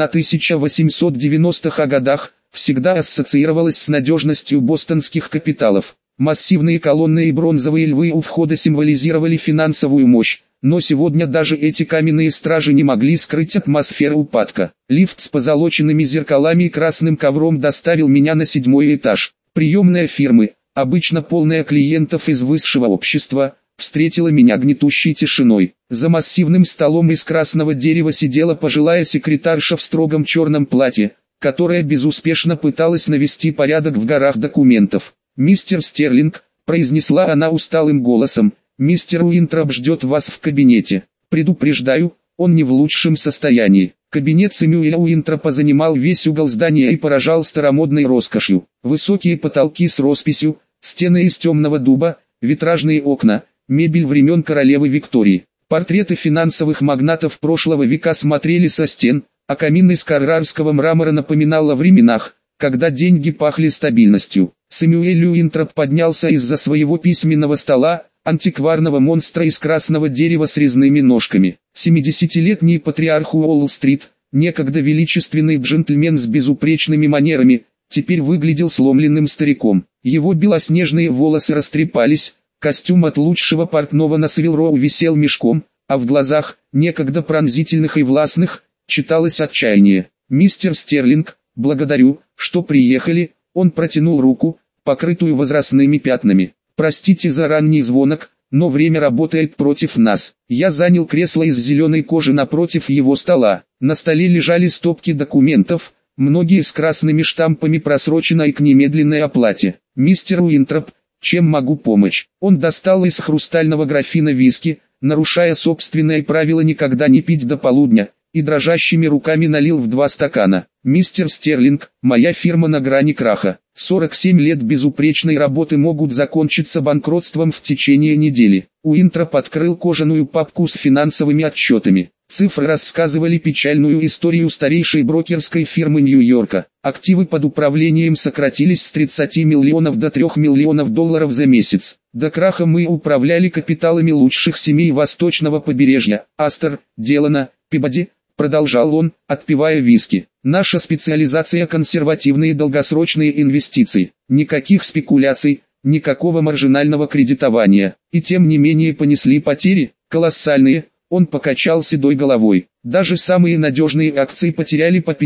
1890-х годах, всегда ассоциировалось с надежностью бостонских капиталов. Массивные колонны и бронзовые львы у входа символизировали финансовую мощь, но сегодня даже эти каменные стражи не могли скрыть атмосферу упадка. Лифт с позолоченными зеркалами и красным ковром доставил меня на 7-й этаж. Приемная фирмы, обычно полная клиентов из высшего общества, встретила меня гнетущей тишиной. За массивным столом из красного дерева сидела пожилая секретарша в строгом черном платье, которая безуспешно пыталась навести порядок в горах документов. «Мистер Стерлинг», — произнесла она усталым голосом, — «мистер Уинтроп ждет вас в кабинете. Предупреждаю, он не в лучшем состоянии». Кабинет Сэмюэля Уинтропа занимал весь угол здания и поражал старомодной роскошью. Высокие потолки с росписью, стены из темного дуба, витражные окна, мебель времен королевы Виктории. Портреты финансовых магнатов прошлого века смотрели со стен, а камин из каррарского мрамора напоминал о временах, когда деньги пахли стабильностью. Сэмюэль Уинтроп поднялся из-за своего письменного стола, антикварного монстра из красного дерева с резными ножками. 70-летний патриарх Уолл-стрит, некогда величественный джентльмен с безупречными манерами, теперь выглядел сломленным стариком. Его белоснежные волосы растрепались, костюм от лучшего портного на Севил-Роу висел мешком, а в глазах, некогда пронзительных и властных, читалось отчаяние. «Мистер Стерлинг, благодарю, что приехали», — он протянул руку, покрытую возрастными пятнами. «Простите за ранний звонок, но время работает против нас». Я занял кресло из зеленой кожи напротив его стола. На столе лежали стопки документов, многие с красными штампами просроченной к немедленной оплате. «Мистер Уинтроп, чем могу помочь?» Он достал из хрустального графина виски, нарушая собственное правило никогда не пить до полудня, и дрожащими руками налил в 2 стакана. «Мистер Стерлинг, моя фирма на грани краха. 47 лет безупречной работы могут закончиться банкротством в течение недели». Уинтроп открыл кожаную папку с финансовыми отчетами. Цифры рассказывали печальную историю старейшей брокерской фирмы Нью-Йорка. Активы под управлением сократились с 30 миллионов до 3 миллионов долларов за месяц. До краха мы управляли капиталами лучших семей восточного побережья: Астер, Делана, Пибоди, продолжал он, отпивая виски. «Наша специализация — консервативные долгосрочные инвестиции. Никаких спекуляций, никакого маржинального кредитования. И тем не менее понесли потери, колоссальные». Он покачал седой головой. «Даже самые надежные акции потеряли по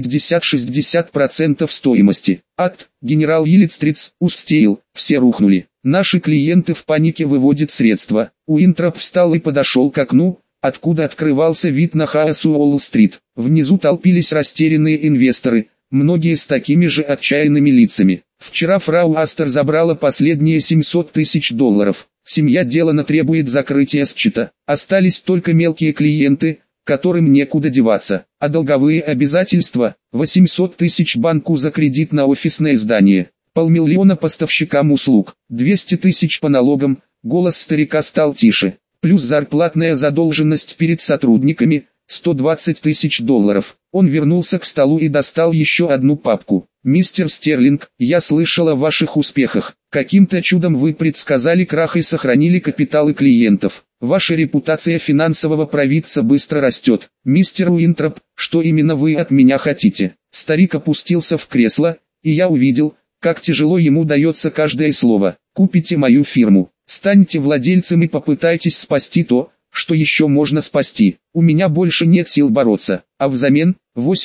50-60% стоимости. Генерал Йиллит-Стритс, Устейл, все рухнули. Наши клиенты в панике выводят средства». Уинтроп встал и подошел к окну, откуда открывался вид на хаос Уолл-стрит. Внизу толпились растерянные инвесторы, многие с такими же отчаянными лицами. «Вчера фрау Астер забрала последние 700 тысяч долларов. Семья Делана требует закрытия счета. Остались только мелкие клиенты, которым некуда деваться. А долговые обязательства — 800 тысяч банку за кредит на офисное здание, 500 000 поставщикам услуг, 200 тысяч по налогам». Голос старика стал тише. «Плюс зарплатная задолженность перед сотрудниками — 120 тысяч долларов». Он вернулся к столу и достал еще одну папку. «Мистер Стерлинг, я слышал о ваших успехах. Каким-то чудом вы предсказали крах и сохранили капиталы клиентов. Ваша репутация финансового провидца быстро растет. Мистер Уинтроп, что именно вы от меня хотите?» Старик опустился в кресло, и я увидел, как тяжело ему дается каждое слово. «Купите мою фирму, станьте владельцем и попытайтесь спасти то, что еще можно спасти. У меня больше нет сил бороться, а взамен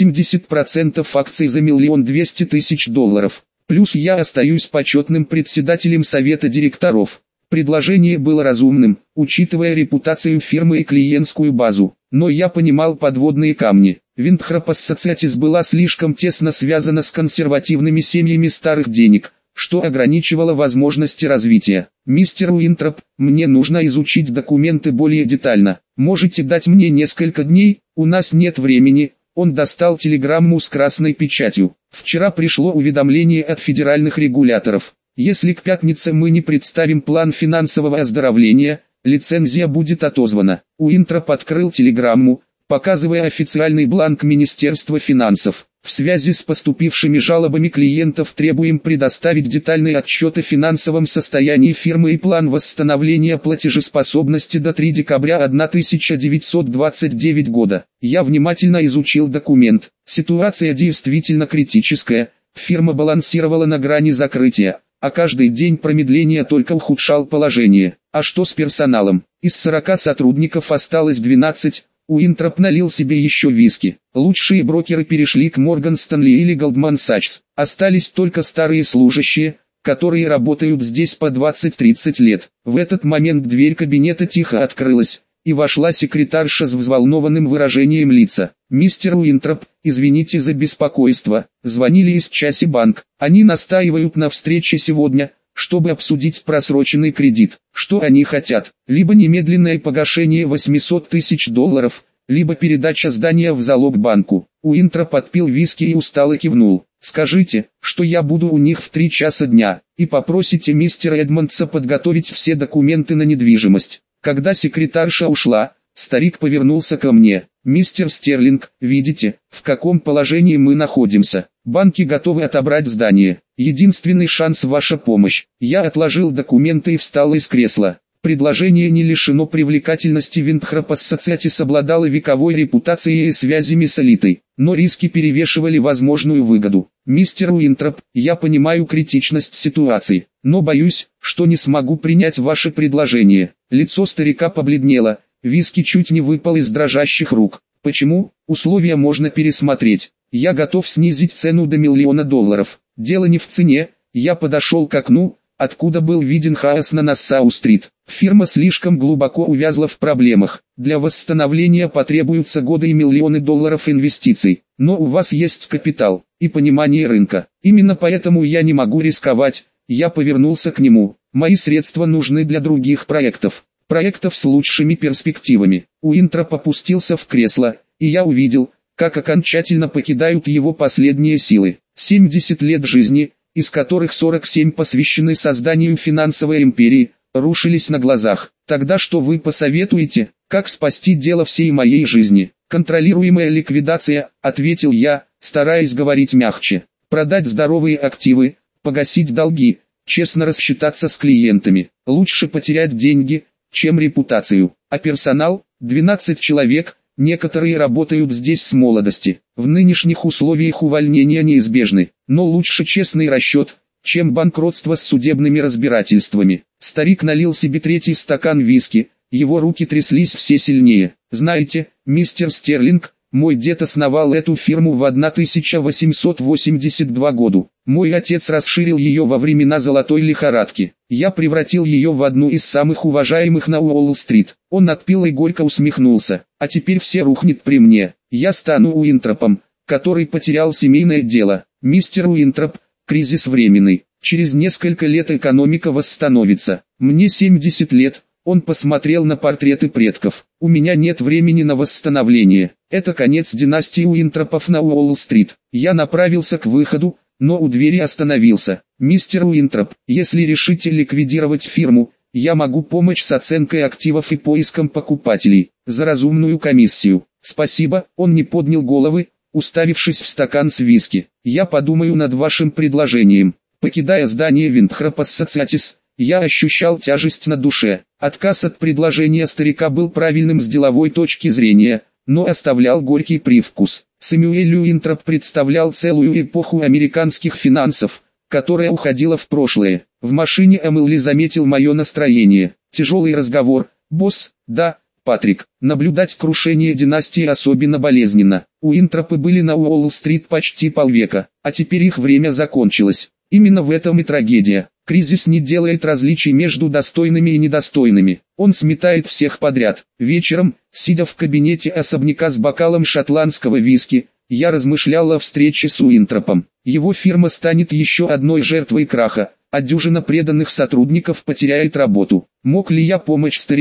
80% акций за 1 200 000 долларов. Плюс я остаюсь почетным председателем совета директоров». Предложение было разумным, учитывая репутацию фирмы и клиентскую базу, но я понимал подводные камни. Winthrop Associates была слишком тесно связана с консервативными семьями старых денег, что ограничивало возможности развития. «Мистер Уинтроп, мне нужно изучить документы более детально. Можете дать мне несколько дней? У нас нет времени». Он достал телеграмму с красной печатью. Вчера пришло уведомление от федеральных регуляторов. Если к пятнице мы не представим план финансового оздоровления, лицензия будет отозвана. Уинтроп открыл телеграмму, показывая официальный бланк Министерства финансов. В связи с поступившими жалобами клиентов требуем предоставить детальный отчет о финансовом состоянии фирмы и план восстановления платежеспособности до 3 декабря 1929 года. Я внимательно изучил документ. Ситуация действительно критическая. Фирма балансировала на грани закрытия, а каждый день промедления только ухудшал положение. А что с персоналом? Из 40 сотрудников осталось 12. Уинтроп налил себе еще виски. Лучшие брокеры перешли к Морган Стэнли или Goldman Sachs. Остались только старые служащие, которые работают здесь по 20-30 лет. В этот момент дверь кабинета тихо открылась, и вошла секретарша с взволнованным выражением лица. «Мистер Уинтроп, извините за беспокойство. Звонили из Часи банк. Они настаивают на встрече сегодня, чтобы обсудить просроченный кредит. Что они хотят? Либо немедленное погашение $800 тысяч, либо передача здания в залог банку». Уинтроп отпил виски и устало кивнул. «Скажите, что я буду у них в 3 часа дня, и попросите мистера Эдмондса подготовить все документы на недвижимость». Когда секретарша ушла, старик повернулся ко мне. «Мистер Стерлинг, видите, в каком положении мы находимся? Банки готовы отобрать здание. Единственный шанс — ваша помощь». Я отложил документы и встал из кресла. Предложение не лишено привлекательности. Виндхроп Associates обладало вековой репутацией и связями с элитой, но риски перевешивали возможную выгоду. «Мистер Уинтроп, я понимаю критичность ситуации, но боюсь, что не смогу принять ваше предложение». Лицо старика побледнело, виски чуть не выпал из дрожащих рук. «Почему? Условия можно пересмотреть. Я готов снизить цену до $1 миллиона. Дело не в цене». Я подошел к окну, откуда был виден хаос на Нассау-стрит. Фирма слишком глубоко увязла в проблемах. Для восстановления потребуются годы и миллионы $, инвестиций. Но у вас есть капитал и понимание рынка. Именно поэтому я не могу рисковать. Я повернулся к нему. Мои средства нужны для других проектов. Проектов с лучшими перспективами. Уинтроп опустился в кресло, и я увидел, как окончательно покидают его последние силы. 70 лет жизни, из которых 47 посвящены созданию финансовой империи, рушились на глазах. Тогда что вы посоветуете, как спасти дело всей моей жизни? «Контролируемая ликвидация», — ответил я, стараясь говорить мягче. «Продать здоровые активы, погасить долги, честно рассчитаться с клиентами. Лучше потерять деньги, чем репутацию. А персонал? 12 человек, некоторые работают здесь с молодости. В нынешних условиях увольнения неизбежны, но лучше честный расчет, чем банкротство с судебными разбирательствами». Старик налил себе 3-й стакан виски, его руки тряслись все сильнее. «Знаете, мистер Стерлинг, мой дед основал эту фирму в 1882 году. Мой отец расширил ее во времена золотой лихорадки. Я превратил ее в одну из самых уважаемых на Уолл-стрит». Он отпил и горько усмехнулся. «А теперь все рухнет при мне. Я стану Уинтропом, который потерял семейное дело. Мистер Уинтроп, кризис временный. Через несколько лет экономика восстановится. Мне 70 лет». Он посмотрел на портреты предков. «У меня нет времени на восстановление. Это конец династии Уинтропов на Уолл-стрит». Я направился к выходу, но у двери остановился. «Мистер Уинтроп, если решите ликвидировать фирму, я могу помочь с оценкой активов и поиском покупателей, за разумную комиссию». «Спасибо». Он не поднял головы, уставившись в стакан с виски. «Я подумаю над вашим предложением». Покидая здание Виндхроп Associates, я ощущал тяжесть на душе. Отказ от предложения старика был правильным с деловой точки зрения, но оставлял горький привкус. Сэмюэль Уинтроп представлял целую эпоху американских финансов, которая уходила в прошлое. В машине Эмили заметил мое настроение. Тяжелый разговор. «Босс, да, Патрик». Наблюдать крушение династии особенно болезненно. Уинтропы были на Уолл-стрит почти полвека, а теперь их время закончилось. Именно в этом и трагедия. Кризис не делает различий между достойными и недостойными. Он сметает всех подряд. Вечером, сидя в кабинете особняка с бокалом шотландского виски, я размышлял о встрече с Уинтропом. Его фирма станет еще одной жертвой краха, а дюжина преданных сотрудников потеряет работу. Мог ли я помочь старику?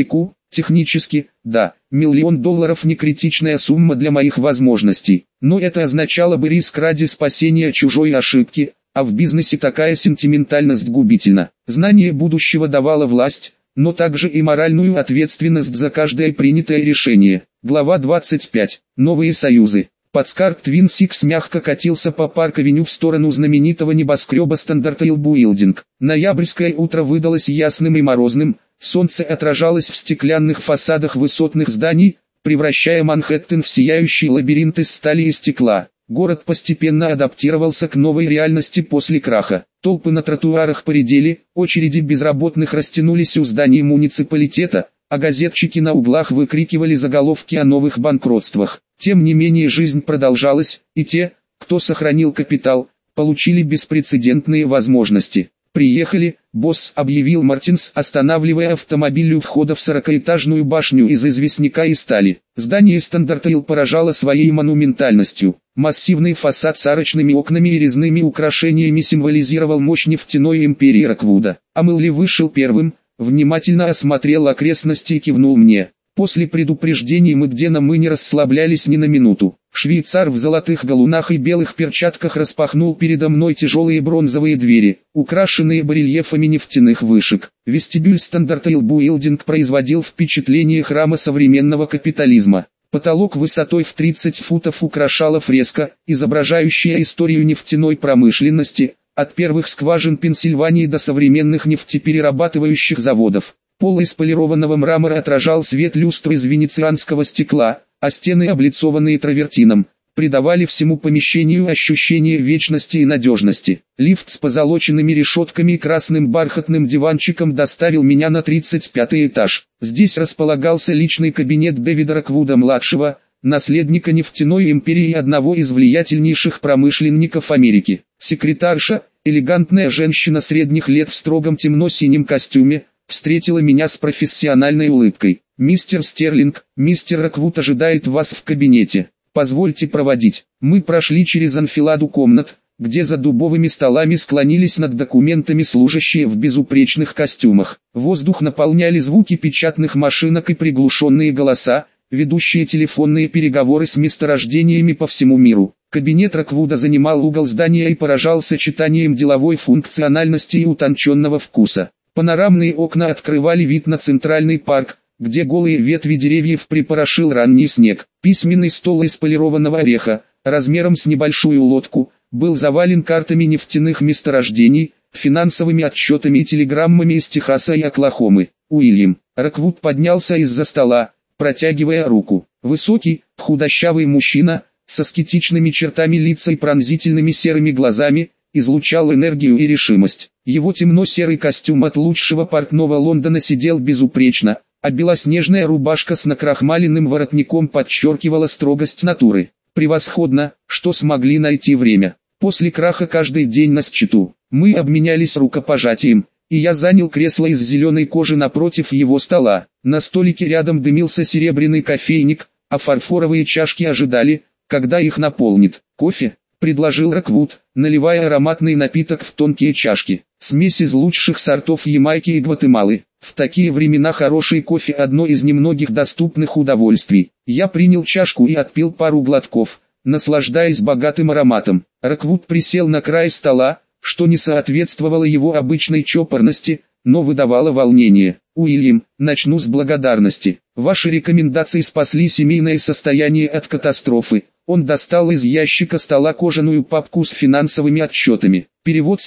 Технически, да, $1 миллион не критичная сумма для моих возможностей, но это означало бы риск ради спасения чужой ошибки, а в бизнесе такая сентиментальность губительна. Знание будущего давало власть, но также и моральную ответственность за каждое принятое решение. Глава 25. Новые союзы. Плацкарт Twin Six мягко катился по Парк-авеню в сторону знаменитого небоскреба Standard Oil Building. Ноябрьское утро выдалось ясным и морозным, солнце отражалось в стеклянных фасадах высотных зданий, превращая Манхэттен в сияющий лабиринт из стали и стекла. Город постепенно адаптировался к новой реальности после краха. Толпы на тротуарах поредели, очереди безработных растянулись у зданий муниципалитета, а газетчики на углах выкрикивали заголовки о новых банкротствах. Тем не менее жизнь продолжалась, и те, кто сохранил капитал, получили беспрецедентные возможности. «Приехали, босс», — объявил Мартинс, останавливая автомобиль у входа в 40-этажную башню из известняка и стали. Здание Standard Oil поражало своей монументальностью. Массивный фасад с арочными окнами и резными украшениями символизировал мощь нефтяной империи Роквуда. Амелли вышел первым, внимательно осмотрел окрестности и кивнул мне. После предупреждений мы не расслаблялись ни на минуту. Швейцар в золотых галунах и белых перчатках распахнул передо мной тяжелые бронзовые двери, украшенные барельефами нефтяных вышек. Вестибюль Standard Oil Building производил впечатление храма современного капитализма. Потолок высотой в 30 футов украшала фреска, изображающая историю нефтяной промышленности, от первых скважин Пенсильвании до современных нефтеперерабатывающих заводов. Пол из полированного мрамора отражал свет люстры из венецианского стекла, а стены, облицованные травертином, придавали всему помещению ощущение вечности и надежности. Лифт с позолоченными решетками и красным бархатным диванчиком доставил меня на 35-й этаж. Здесь располагался личный кабинет Дэвида Роквуда-младшего, наследника нефтяной империи и одного из влиятельнейших промышленников Америки. Секретарша, элегантная женщина средних лет в строгом темно-синем костюме, встретила меня с профессиональной улыбкой. «Мистер Стерлинг, мистер Роквуд ожидает вас в кабинете. Позвольте проводить». Мы прошли через анфиладу комнат, где за дубовыми столами склонились над документами служащие в безупречных костюмах. Воздух наполняли звуки печатных машинок и приглушенные голоса, ведущие телефонные переговоры с месторождениями по всему миру. Кабинет Роквуда занимал угол здания и поражал сочетанием деловой функциональности и утонченного вкуса. Панорамные окна открывали вид на центральный парк, где голые ветви деревьев припорошил ранний снег. Письменный стол из полированного ореха, размером с небольшую лодку, был завален картами нефтяных месторождений, финансовыми отчетами и телеграммами из Техаса и Оклахомы. Уильям Роквуд поднялся из-за стола, протягивая руку. Высокий, худощавый мужчина, с аскетичными чертами лица и пронзительными серыми глазами, излучал энергию и решимость. Его темно-серый костюм от лучшего портного Лондона сидел безупречно, а белоснежная рубашка с накрахмаленным воротником подчеркивала строгость натуры. Превосходно, что смогли найти время. После краха каждый день на счету. Мы обменялись рукопожатием, и я занял кресло из зеленой кожи напротив его стола. На столике рядом дымился серебряный кофейник, а фарфоровые чашки ожидали, когда их наполнит. «Кофе?» — предложил Роквуд, наливая ароматный напиток в тонкие чашки. Смесь из лучших сортов Ямайки и Гватемалы. В такие времена хороший кофе — одно из немногих доступных удовольствий. Я принял чашку и отпил пару глотков, наслаждаясь богатым ароматом. Роквуд присел на край стола, что не соответствовало его обычной чопорности, но выдавало волнение. «Уильям, начну с благодарности. Ваши рекомендации спасли семейное состояние от катастрофы». Он достал из ящика стола кожаную папку с финансовыми отчетами. Перевод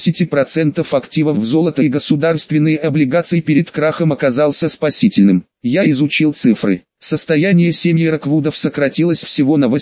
70% активов в золото и государственные облигации перед крахом оказался спасительным. Я изучил цифры. Состояние семьи Роквудов сократилось всего на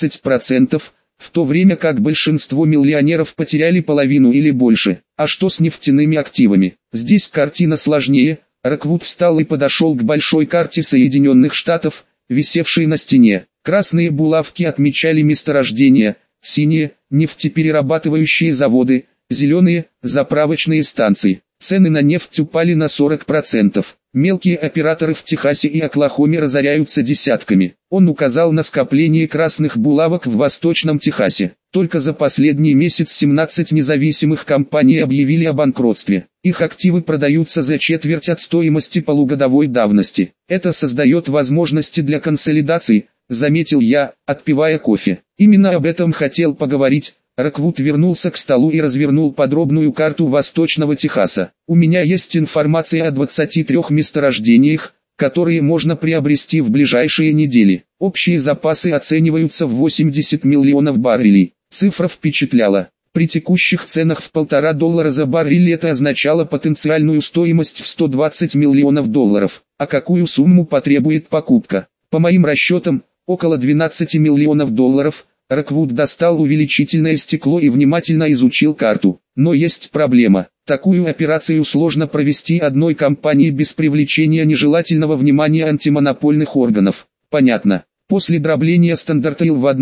18%, в то время как большинство миллионеров потеряли половину или больше. А что с нефтяными активами? Здесь картина сложнее. Роквуд встал и подошел к большой карте Соединенных Штатов, висевшей на стене. Красные булавки отмечали месторождения, синие – нефтеперерабатывающие заводы, зеленые – заправочные станции. Цены на нефть упали на 40%. Мелкие операторы в Техасе и Оклахоме разоряются десятками. Он указал на скопление красных булавок в Восточном Техасе. Только за последний месяц 17 независимых компаний объявили о банкротстве. Их активы продаются за четверть от стоимости полугодовой давности. Это создает возможности для консолидации, заметил я, отпивая кофе. Именно об этом хотел поговорить. Роквуд вернулся к столу и развернул подробную карту Восточного Техаса. У меня есть информация о 23 месторождениях, которые можно приобрести в ближайшие недели. Общие запасы оцениваются в 80 миллионов баррелей. Цифра впечатляла. При текущих ценах в $1,5 за баррель это означало потенциальную стоимость в 120 миллионов долларов. А какую сумму потребует покупка? По моим расчетам, около 12 миллионов долларов. Роквуд достал увеличительное стекло и внимательно изучил карту. Но есть проблема. Такую операцию сложно провести одной компанией без привлечения нежелательного внимания антимонопольных органов. Понятно. После дробления Standard Oil в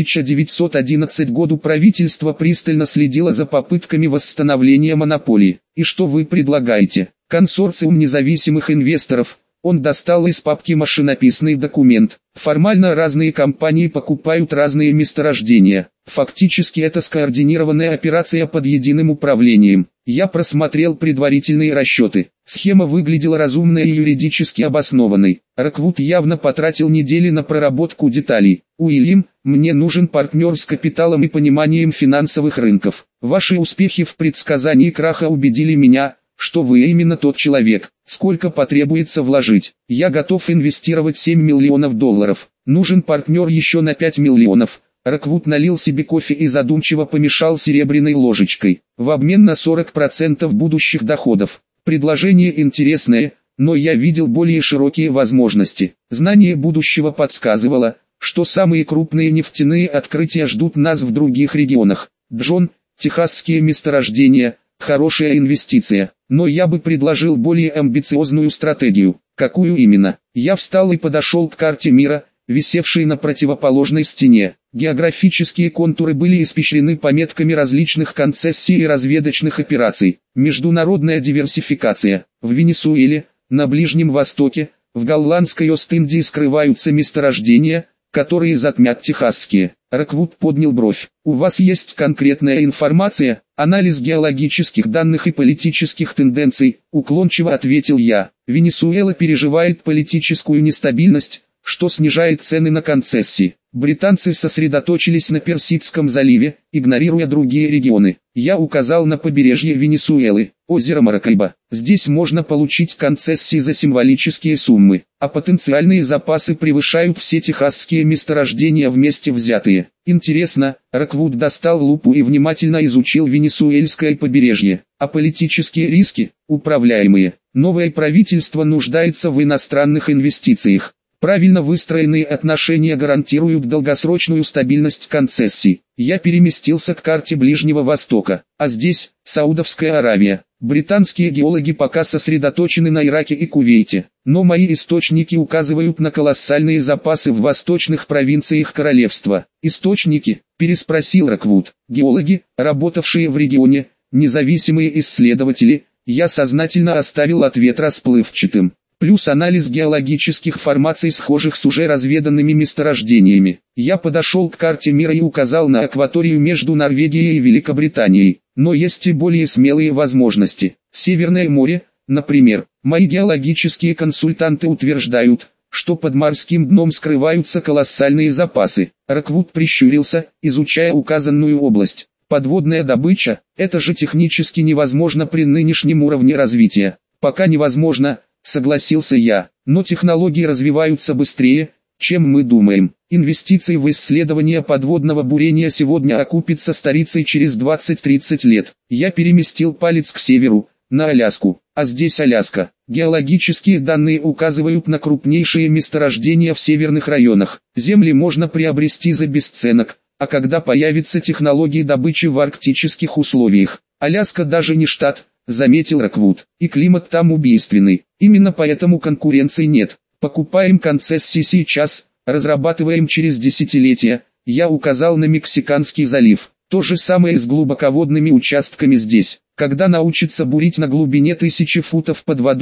1911 году правительство пристально следило за попытками восстановления монополии. И что вы предлагаете? Консорциум независимых инвесторов. Он достал из папки машинописный документ. Формально разные компании покупают разные месторождения. Фактически это скоординированная операция под единым управлением. Я просмотрел предварительные расчеты. Схема выглядела разумной и юридически обоснованной. Роквуд явно потратил недели на проработку деталей. Уильям, мне нужен партнер с капиталом и пониманием финансовых рынков. Ваши успехи в предсказании краха убедили меня, что вы именно тот человек. Сколько потребуется вложить? Я готов инвестировать 7 миллионов долларов. Нужен партнер еще на 5 миллионов. Роквуд налил себе кофе и задумчиво помешал серебряной ложечкой. В обмен на 40% будущих доходов. Предложение интересное, но я видел более широкие возможности. Знание будущего подсказывало, что самые крупные нефтяные открытия ждут нас в других регионах. Джон, техасские месторождения – хорошая инвестиция, но я бы предложил более амбициозную стратегию. Какую именно? Я встал и подошел к карте мира, висевшей на противоположной стене. Географические контуры были испещрены пометками различных концессий и разведочных операций. Международная диверсификация. В Венесуэле, на Ближнем Востоке, в голландской Ост-Индии скрываются месторождения, которые затмят техасские. Роквуд поднял бровь. У вас есть конкретная информация, анализ геологических данных и политических тенденций, уклончиво ответил я. Венесуэла переживает политическую нестабильность, что снижает цены на концессии. Британцы сосредоточились на Персидском заливе, игнорируя другие регионы. Я указал на побережье Венесуэлы, озеро Маракайбо. Здесь можно получить концессии за символические суммы, а потенциальные запасы превышают все техасские месторождения вместе взятые. Интересно, Роквуд достал лупу и внимательно изучил венесуэльское побережье. А политические риски, управляемые. Новое правительство нуждается в иностранных инвестициях. Правильно выстроенные отношения гарантируют долгосрочную стабильность концессий. Я переместился к карте Ближнего Востока, а здесь – Саудовская Аравия. Британские геологи пока сосредоточены на Ираке и Кувейте, но мои источники указывают на колоссальные запасы в восточных провинциях королевства. «Источники?» – переспросил Роквуд. «Геологи, работавшие в регионе, независимые исследователи». Я сознательно оставил ответ расплывчатым. Плюс анализ геологических формаций, схожих с уже разведанными месторождениями. Я подошел к карте мира и указал на акваторию между Норвегией и Великобританией. Но есть и более смелые возможности. Северное море, например. Мои геологические консультанты утверждают, что под морским дном скрываются колоссальные запасы. Роквуд прищурился, изучая указанную область. Подводная добыча – это же технически невозможно при нынешнем уровне развития. Пока невозможно, согласился я, но технологии развиваются быстрее, чем мы думаем. Инвестиции в исследования подводного бурения сегодня окупятся старицей через 20-30 лет. Я переместил палец к северу, на Аляску. А здесь Аляска. Геологические данные указывают на крупнейшие месторождения в северных районах. Земли можно приобрести за бесценок, а когда появятся технологии добычи в арктических условиях. Аляска даже не штат, заметил Роквуд, и климат там убийственный. Именно поэтому конкуренции нет. Покупаем концессии сейчас, разрабатываем через десятилетия. Я указал на Мексиканский залив. То же самое с глубоководными участками здесь. Когда научатся бурить на глубине 1000 футов под водой,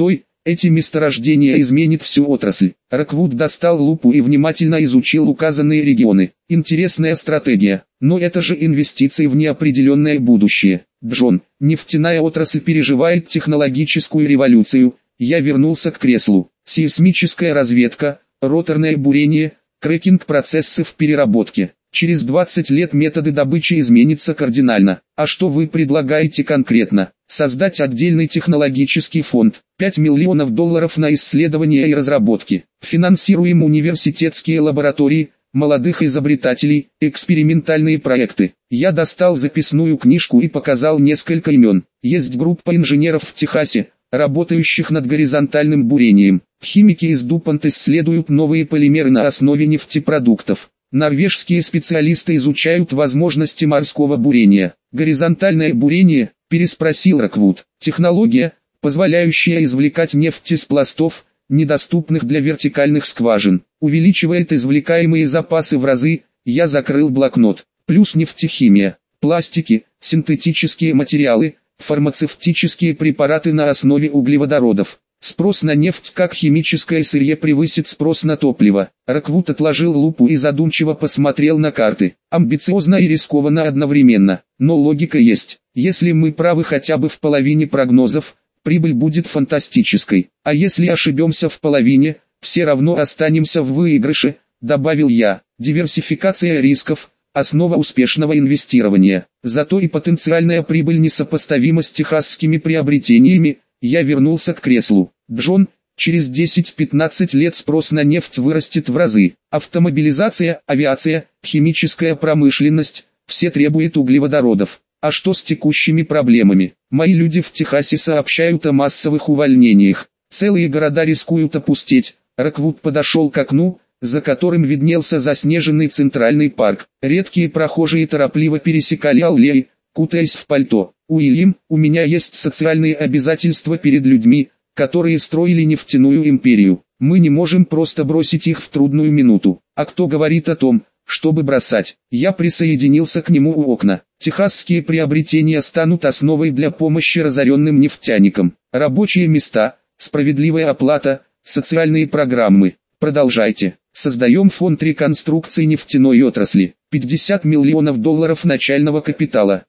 Эти месторождения изменят всю отрасль. Роквуд достал лупу и внимательно изучил указанные регионы. Интересная стратегия, но это же инвестиции в неопределенное будущее. Джон, нефтяная отрасль переживает технологическую революцию. Я вернулся к креслу. Сейсмическая разведка, роторное бурение, крекинг процессы в переработке. Через 20 лет методы добычи изменятся кардинально. А что вы предлагаете конкретно? Создать отдельный технологический фонд, $5 миллионов на исследования и разработки. Финансируем университетские лаборатории, молодых изобретателей, экспериментальные проекты. Я достал записную книжку и показал несколько имен. Есть группа инженеров в Техасе, работающих над горизонтальным бурением. Химики из DuPont исследуют новые полимеры на основе нефтепродуктов. Норвежские специалисты изучают возможности морского бурения. Горизонтальное бурение, переспросил Роквуд. Технология, позволяющая извлекать нефть из пластов, недоступных для вертикальных скважин. Увеличивает извлекаемые запасы в разы. Я закрыл блокнот. Плюс нефтехимия, пластики, синтетические материалы, фармацевтические препараты на основе углеводородов. Спрос на нефть как химическое сырье превысит спрос на топливо. Роквуд отложил лупу и задумчиво посмотрел на карты. Амбициозно и рискованно одновременно, но логика есть. Если мы правы хотя бы в половине прогнозов, прибыль будет фантастической. А если ошибемся в половине, все равно останемся в выигрыше, добавил я. Диверсификация рисков – основа успешного инвестирования. Зато и потенциальная прибыль несопоставима с техасскими приобретениями. Я вернулся к креслу. Джон, через 10-15 лет спрос на нефть вырастет в разы. Автомобилизация, авиация, химическая промышленность – все требуют углеводородов. А что с текущими проблемами? Мои люди в Техасе сообщают о массовых увольнениях. Целые города рискуют опустеть. Роквуд подошел к окну, за которым виднелся заснеженный центральный парк. Редкие прохожие торопливо пересекали аллеи, кутаясь в пальто. «Уильям, у меня есть социальные обязательства перед людьми, которые строили нефтяную империю. Мы не можем просто бросить их в трудную минуту. А кто говорит о том, чтобы бросать?» Я присоединился к нему у окна. Техасские приобретения станут основой для помощи разоренным нефтяникам. Рабочие места, справедливая оплата, социальные программы. Продолжайте. Создаем фонд реконструкции нефтяной отрасли. $50 миллионов начального капитала,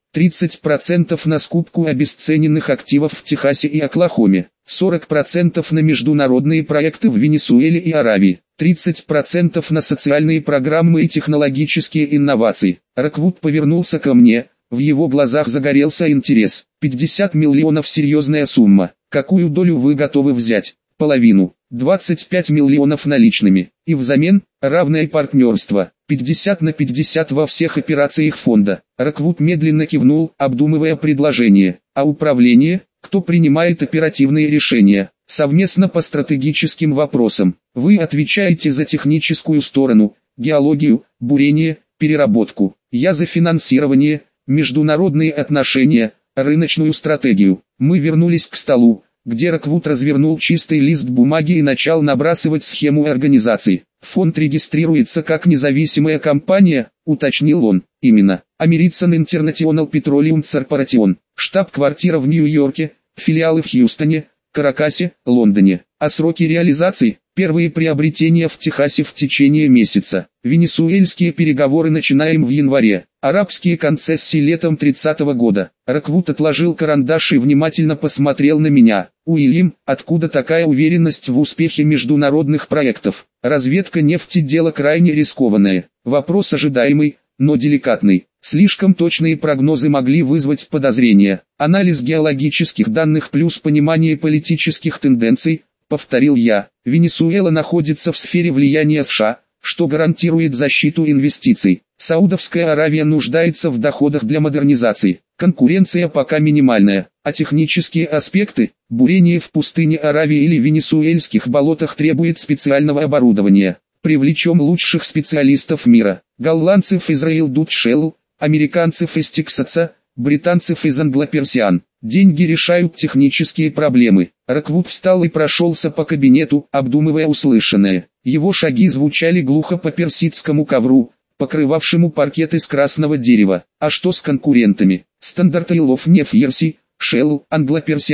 30% на скупку обесцененных активов в Техасе и Оклахоме, 40% на международные проекты в Венесуэле и Аравии, 30% на социальные программы и технологические инновации. Роквуд повернулся ко мне, в его глазах загорелся интерес. 50 миллионов серьезная сумма. Какую долю вы готовы взять? Половину. 25 миллионов наличными. И взамен, равное партнерство. 50 на 50 во всех операциях фонда. Роквуд медленно кивнул, обдумывая предложение. А управление, кто принимает оперативные решения, совместно по стратегическим вопросам. Вы отвечаете за техническую сторону, геологию, бурение, переработку. Я за финансирование, международные отношения, рыночную стратегию. Мы вернулись к столу, где Роквуд развернул чистый лист бумаги и начал набрасывать схему организации. Фонд регистрируется как независимая компания, уточнил он. Именно. American International Petroleum Corporation. Штаб-квартира в Нью-Йорке, филиалы в Хьюстоне, Каракасе, Лондоне. А сроки реализации? Первые приобретения в Техасе в течение месяца. Венесуэльские переговоры начинаем в январе. Арабские концессии летом 30-го года. Роквуд отложил карандаш и внимательно посмотрел на меня. Уильям, откуда такая уверенность в успехе международных проектов? Разведка нефти – дело крайне рискованное. Вопрос ожидаемый, но деликатный. Слишком точные прогнозы могли вызвать подозрения. Анализ геологических данных плюс понимание политических тенденций, повторил я. Венесуэла находится в сфере влияния США, что гарантирует защиту инвестиций. Саудовская Аравия нуждается в доходах для модернизации. Конкуренция пока минимальная, а технические аспекты, бурение в пустыне Аравии или венесуэльских болотах требует специального оборудования. Привлечем лучших специалистов мира. Голландцев из Royal Dutch Shell, американцев из Тексаса, британцев из Anglo-Persian. Деньги решают технические проблемы. Роквуд встал и прошелся по кабинету, обдумывая услышанное. Его шаги звучали глухо по персидскому ковру, покрывавшему паркет из красного дерева. А что с конкурентами? Standard Oil of New Jersey, Shell, Anglo-Persian,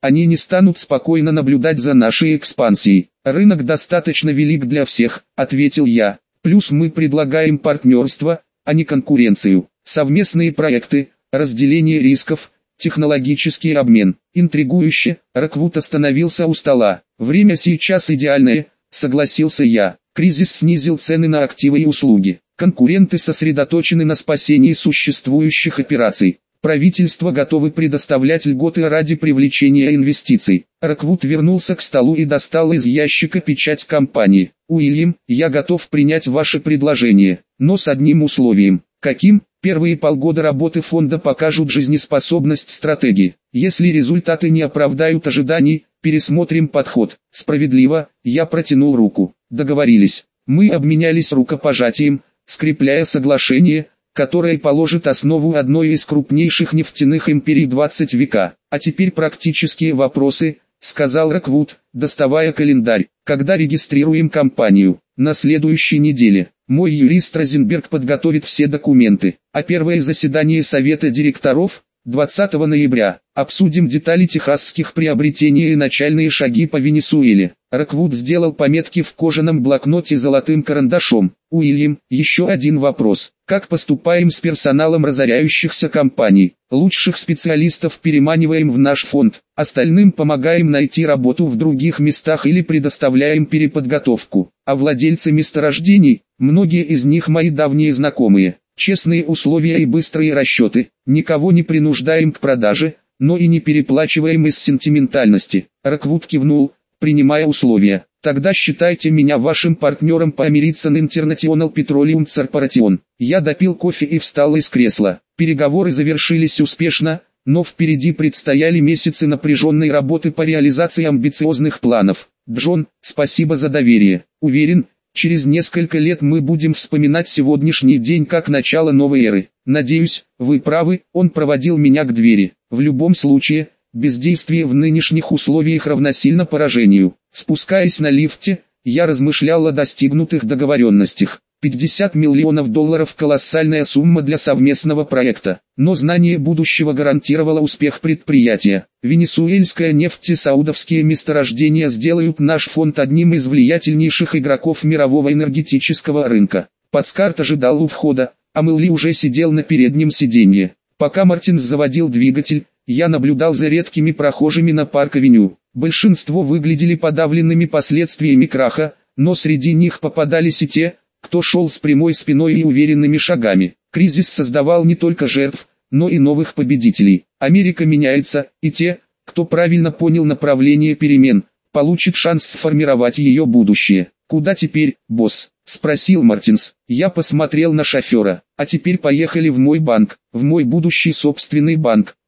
они не станут спокойно наблюдать за нашей экспансией. Рынок достаточно велик для всех, ответил я. Плюс мы предлагаем партнерство, а не конкуренцию. Совместные проекты, разделение рисков, технологический обмен. Интригующе, Роквуд остановился у стола. Время сейчас идеальное, согласился я. Кризис снизил цены на активы и услуги. Конкуренты сосредоточены на спасении существующих операций. Правительства готовы предоставлять льготы ради привлечения инвестиций. Роквуд вернулся к столу и достал из ящика печать компании. Уильям, я готов принять ваше предложение, но с одним условием. Каким? Первые полгода работы фонда покажут жизнеспособность стратегии. Если результаты не оправдают ожиданий, пересмотрим подход. Справедливо, я протянул руку. Договорились. Мы обменялись рукопожатием, скрепляя соглашение, которое положит основу одной из крупнейших нефтяных империй 20 века. А теперь практические вопросы, сказал Роквуд, доставая календарь. Когда регистрируем компанию? На следующей неделе. Мой юрист Розенберг подготовит все документы. А первое заседание совета директоров 20 ноября. Обсудим детали техасских приобретений и начальные шаги по Венесуэле. Роквуд сделал пометки в кожаном блокноте золотым карандашом. Уильям, еще один вопрос. Как поступаем с персоналом разоряющихся компаний? Лучших специалистов переманиваем в наш фонд, остальным помогаем найти работу в других местах или предоставляем переподготовку. А владельцы месторождений, многие из них мои давние знакомые. Честные условия и быстрые расчеты. Никого не принуждаем к продаже, но и не переплачиваем из сентиментальности. Роквуд кивнул, принимая условия. Тогда считайте меня вашим партнером по American International Petroleum Corporation. Я допил кофе и встал из кресла. Переговоры завершились успешно, но впереди предстояли месяцы напряженной работы по реализации амбициозных планов. Джон, спасибо за доверие. Уверен, через несколько лет мы будем вспоминать сегодняшний день как начало новой эры. Надеюсь, вы правы, он проводил меня к двери. В любом случае, бездействие в нынешних условиях равносильно поражению. Спускаясь на лифте, я размышлял о достигнутых договоренностях. $50 миллионов – колоссальная сумма для совместного проекта, но знание будущего гарантировало успех предприятия. Венесуэльская нефть и саудовские месторождения сделают наш фонд одним из влиятельнейших игроков мирового энергетического рынка. Плацкарт ожидал у входа, а Мэлли уже сидел на переднем сиденье. Пока Мартинс заводил двигатель, я наблюдал за редкими прохожими на Парк-авеню. Большинство выглядели подавленными последствиями краха, но среди них попадались и те, кто шел с прямой спиной и уверенными шагами. Кризис создавал не только жертв, но и новых победителей. Америка меняется, и те, кто правильно понял направление перемен, получат шанс сформировать ее будущее. «Куда теперь, босс?» – спросил Мартинс. Я посмотрел на шофера. «А теперь поехали в мой банк, в мой будущий собственный банк.